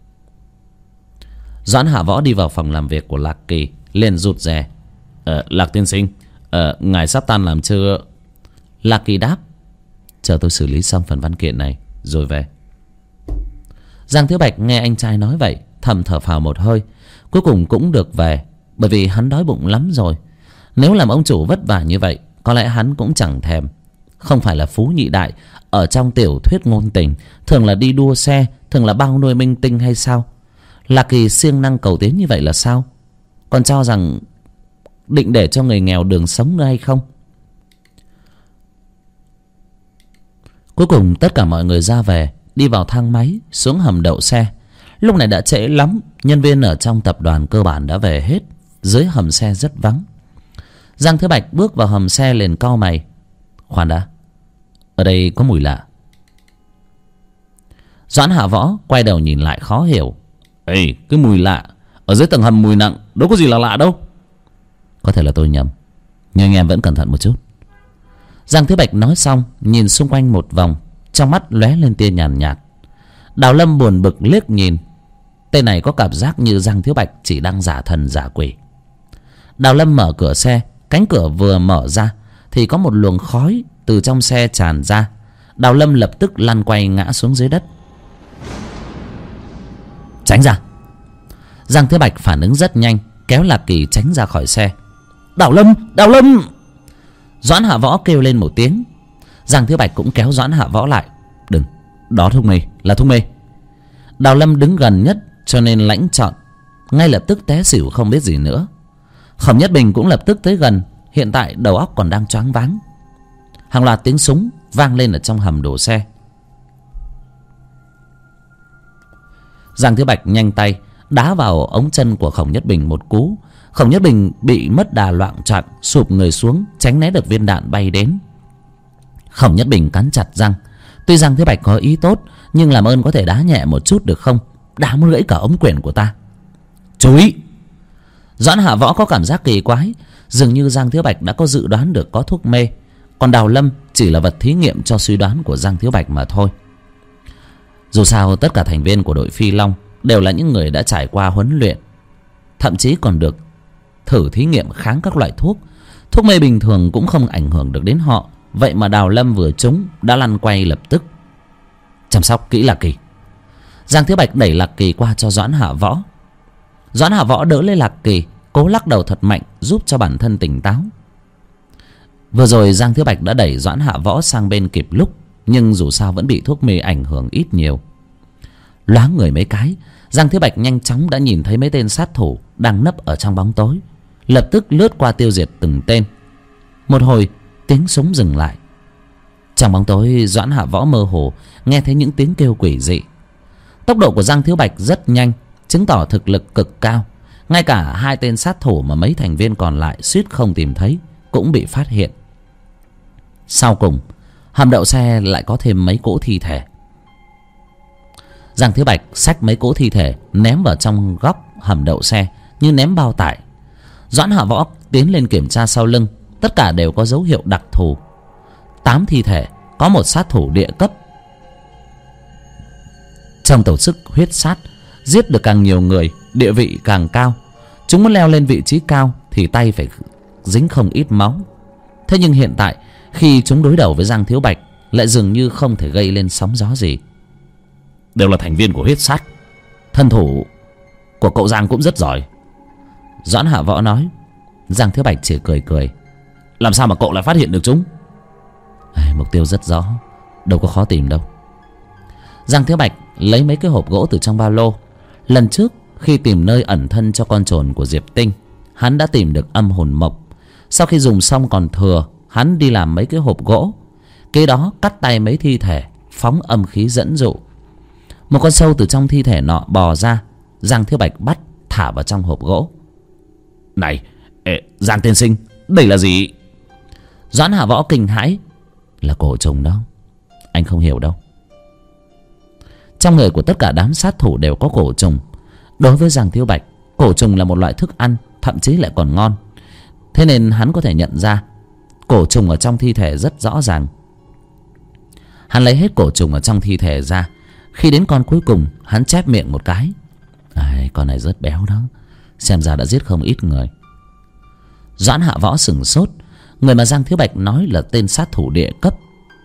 Doãn Hạ Võ đi vào phòng làm việc của Lạc Kỳ, liền rụt rè. Lạc tiên sinh, ngài sắp tan làm chưa? Lạc Kỳ đáp. Chờ tôi xử lý xong phần văn kiện này rồi về. Giang Thiếu Bạch nghe anh trai nói vậy, thầm thở phào một hơi. Cuối cùng cũng được về, bởi vì hắn đói bụng lắm rồi. Nếu làm ông chủ vất vả như vậy, có lẽ hắn cũng chẳng thèm. Không phải là phú nhị đại ở trong tiểu thuyết ngôn tình thường là đi đua xe, thường là bao nuôi minh tinh hay sao? Lạc Kỳ siêng năng cầu tiến như vậy là sao? Còn cho rằng định để cho người nghèo đường sống nữa hay không? Cuối cùng tất cả mọi người ra về, đi vào thang máy, xuống hầm đậu xe. Lúc này đã trễ lắm, nhân viên ở trong tập đoàn cơ bản đã về hết. Dưới hầm xe rất vắng. Giang Thiếu Bạch bước vào hầm xe liền cau mày. Khoan đã, ở đây có mùi lạ. Doãn Hạ Võ quay đầu nhìn lại khó hiểu. Ê, cái mùi lạ, ở dưới tầng hầm mùi nặng, đâu có gì là lạ đâu. Có thể là tôi nhầm, nhưng anh em vẫn cẩn thận một chút. Giang Thiếu Bạch nói xong, nhìn xung quanh một vòng, trong mắt lóe lên tia nhàn nhạt. Đào Lâm buồn bực liếc nhìn. Tên này có cảm giác như Giang Thiếu Bạch chỉ đang giả thần giả quỷ. Đào Lâm mở cửa xe. Cánh cửa vừa mở ra thì có một luồng khói từ trong xe tràn ra. Đào Lâm lập tức lăn quay ngã xuống dưới đất. Tránh ra. Giang Thiếu Bạch phản ứng rất nhanh, kéo Lạc Kỳ tránh ra khỏi xe. Đào Lâm, Đào Lâm! Doãn Hạ Võ kêu lên một tiếng. Giang Thiếu Bạch cũng kéo Doãn Hạ Võ lại. Đừng, đó thuốc mê, là thuốc mê. Đào Lâm đứng gần nhất cho nên lãnh chọn, ngay lập tức té xỉu không biết gì nữa. Khổng Nhất Bình cũng lập tức tới gần, hiện tại đầu óc còn đang choáng váng. Hàng loạt tiếng súng vang lên ở trong hầm đổ xe. Giang Thiếu Bạch nhanh tay đá vào ống chân của Khổng Nhất Bình một cú. Khổng Nhất Bình bị mất đà loạng choạng, sụp người xuống, tránh né được viên đạn bay đến. Khổng Nhất Bình cắn chặt răng. Tuy Giang Thiếu Bạch có ý tốt, nhưng làm ơn có thể đá nhẹ một chút được không? Đá muốn gãy cả ống quyển của ta. Chú ý! Doãn Hạ Võ có cảm giác kỳ quái, dường như Giang Thiếu Bạch đã có dự đoán được có thuốc mê, còn Đào Lâm chỉ là vật thí nghiệm cho suy đoán của Giang Thiếu Bạch mà thôi. Dù sao tất cả thành viên của đội Phi Long đều là những người đã trải qua huấn luyện, thậm chí còn được thử thí nghiệm kháng các loại thuốc. Thuốc mê bình thường cũng không ảnh hưởng được đến họ. Vậy mà Đào Lâm vừa trúng đã lăn quay lập tức. Chăm sóc kỹ Lạc Kỳ. Giang Thiếu Bạch đẩy Lạc Kỳ qua cho Doãn Hạ Võ. Doãn Hạ Võ đỡ lấy Lạc Kỳ, cố lắc đầu thật mạnh giúp cho bản thân tỉnh táo. Vừa rồi Giang Thiếu Bạch đã đẩy Doãn Hạ Võ sang bên kịp lúc, nhưng dù sao vẫn bị thuốc mê ảnh hưởng ít nhiều. Loáng người mấy cái, Giang Thiếu Bạch nhanh chóng đã nhìn thấy mấy tên sát thủ đang nấp ở trong bóng tối, lập tức lướt qua tiêu diệt từng tên. Một hồi tiếng súng dừng lại. Trong bóng tối, Doãn Hạ Võ mơ hồ nghe thấy những tiếng kêu quỷ dị. Tốc độ của Giang Thiếu Bạch rất nhanh, chứng tỏ thực lực cực cao. Ngay cả hai tên sát thủ mà mấy thành viên còn lại suýt không tìm thấy cũng bị phát hiện. Sau cùng hầm đậu xe lại có thêm mấy cỗ thi thể. Giang Thiếu Bạch xách mấy cỗ thi thể ném vào trong góc hầm đậu xe như ném bao tải. Doãn Hạ Võ tiến lên kiểm tra sau lưng, tất cả đều có dấu hiệu đặc thù. 8 thi thể, có một sát thủ địa cấp. Trong tổ chức huyết sát, giết được càng nhiều người, địa vị càng cao. Chúng muốn leo lên vị trí cao thì tay phải dính không ít máu. Thế nhưng hiện tại khi chúng đối đầu với Giang Thiếu Bạch lại dường như không thể gây lên sóng gió gì. Đều là thành viên của huyết sát. Thân thủ của cậu Giang cũng rất giỏi, Doãn Hạ Võ nói. Giang Thiếu Bạch chỉ cười cười. Làm sao mà cậu lại phát hiện được chúng? Mục tiêu rất rõ, đâu có khó tìm đâu. Giang Thiếu Bạch lấy mấy cái hộp gỗ từ trong ba lô. Lần trước khi tìm nơi ẩn thân cho con trồn của Diệp Tinh, hắn đã tìm được âm hồn mộc. Sau khi dùng xong còn thừa, hắn đi làm mấy cái hộp gỗ, kế đó cắt tay mấy thi thể, phóng âm khí dẫn dụ. Một con sâu từ trong thi thể nọ bò ra. Giang Thiếu Bạch bắt thả vào trong hộp gỗ. Này, Giang tiên sinh, đây là gì? Doãn Hạ Võ kinh hãi. Là cổ trùng đó, anh không hiểu đâu. Trong người của tất cả đám sát thủ đều có cổ trùng. Đối với Giang Thiếu Bạch, cổ trùng là một loại thức ăn, thậm chí lại còn ngon. Thế nên hắn có thể nhận ra cổ trùng ở trong thi thể rất rõ ràng. Hắn lấy hết cổ trùng ở trong thi thể ra. Khi đến con cuối cùng, hắn chép miệng một cái. Con này rất béo đó, xem ra đã giết không ít người. Doãn Hạ Võ sửng sốt. Người mà Giang Thiếu Bạch nói là tên sát thủ địa cấp.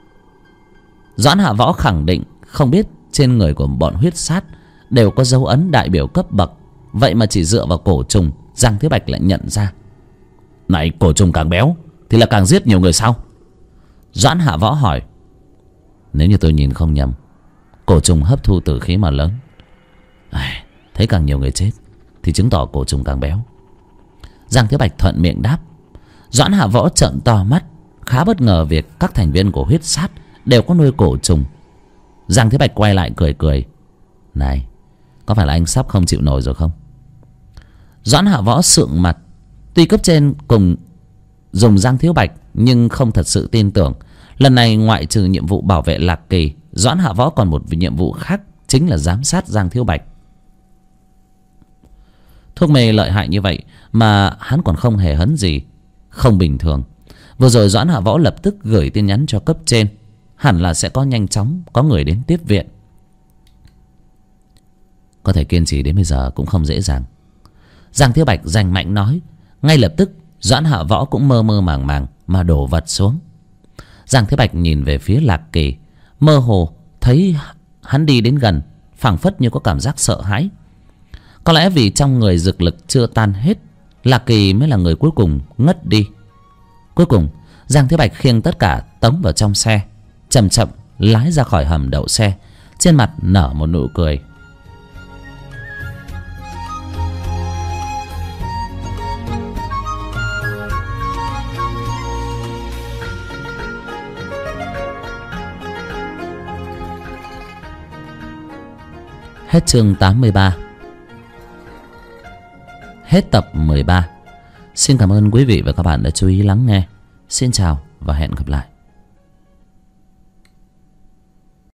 Doãn Hạ Võ khẳng định không biết trên người của bọn huyết sát đều có dấu ấn đại biểu cấp bậc. Vậy mà chỉ dựa vào cổ trùng, Giang Thiếu Bạch lại nhận ra. Này, cổ trùng càng béo thì là càng giết nhiều người sao? Doãn Hạ Võ hỏi. Nếu như tôi nhìn không nhầm, cổ trùng hấp thu tử khí mà lớn. Thấy càng nhiều người chết thì chứng tỏ cổ trùng càng béo. Giang Thiếu Bạch thuận miệng đáp. Doãn Hạ Võ trợn to mắt, khá bất ngờ việc các thành viên của huyết sát đều có nuôi cổ trùng. Giang Thiếu Bạch quay lại cười cười. Này, có phải là anh sắp không chịu nổi rồi không? Doãn Hạ Võ sượng mặt. Tuy cấp trên cùng dùng Giang Thiếu Bạch nhưng không thật sự tin tưởng. Lần này ngoại trừ nhiệm vụ bảo vệ Lạc Kỳ, Doãn Hạ Võ còn một nhiệm vụ khác, chính là giám sát Giang Thiếu Bạch. Thuốc mê lợi hại như vậy mà hắn còn không hề hấn gì, không bình thường. Vừa rồi Doãn Hạ Võ lập tức gửi tin nhắn cho cấp trên, hẳn là sẽ có nhanh chóng có người đến tiếp viện. Có thể kiên trì đến bây giờ cũng không dễ dàng, Giang Thiếu Bạch giành mạnh nói. Ngay lập tức Doãn Hạ Võ cũng mơ mơ màng màng mà đổ vật xuống. Giang Thiếu Bạch nhìn về phía Lạc Kỳ, mơ hồ thấy hắn đi đến gần, phảng phất như có cảm giác sợ hãi. Có lẽ vì trong người dược lực chưa tan hết, Lạc Kỳ mới là người cuối cùng ngất đi. Cuối cùng Giang Thiếu Bạch khiêng tất cả tống vào trong xe, chậm chậm lái ra khỏi hầm đậu xe, trên mặt nở một nụ cười. Hết chương 83. Hết tập 13. Xin cảm ơn quý vị và các bạn đã chú ý lắng nghe. Xin chào và hẹn gặp lại.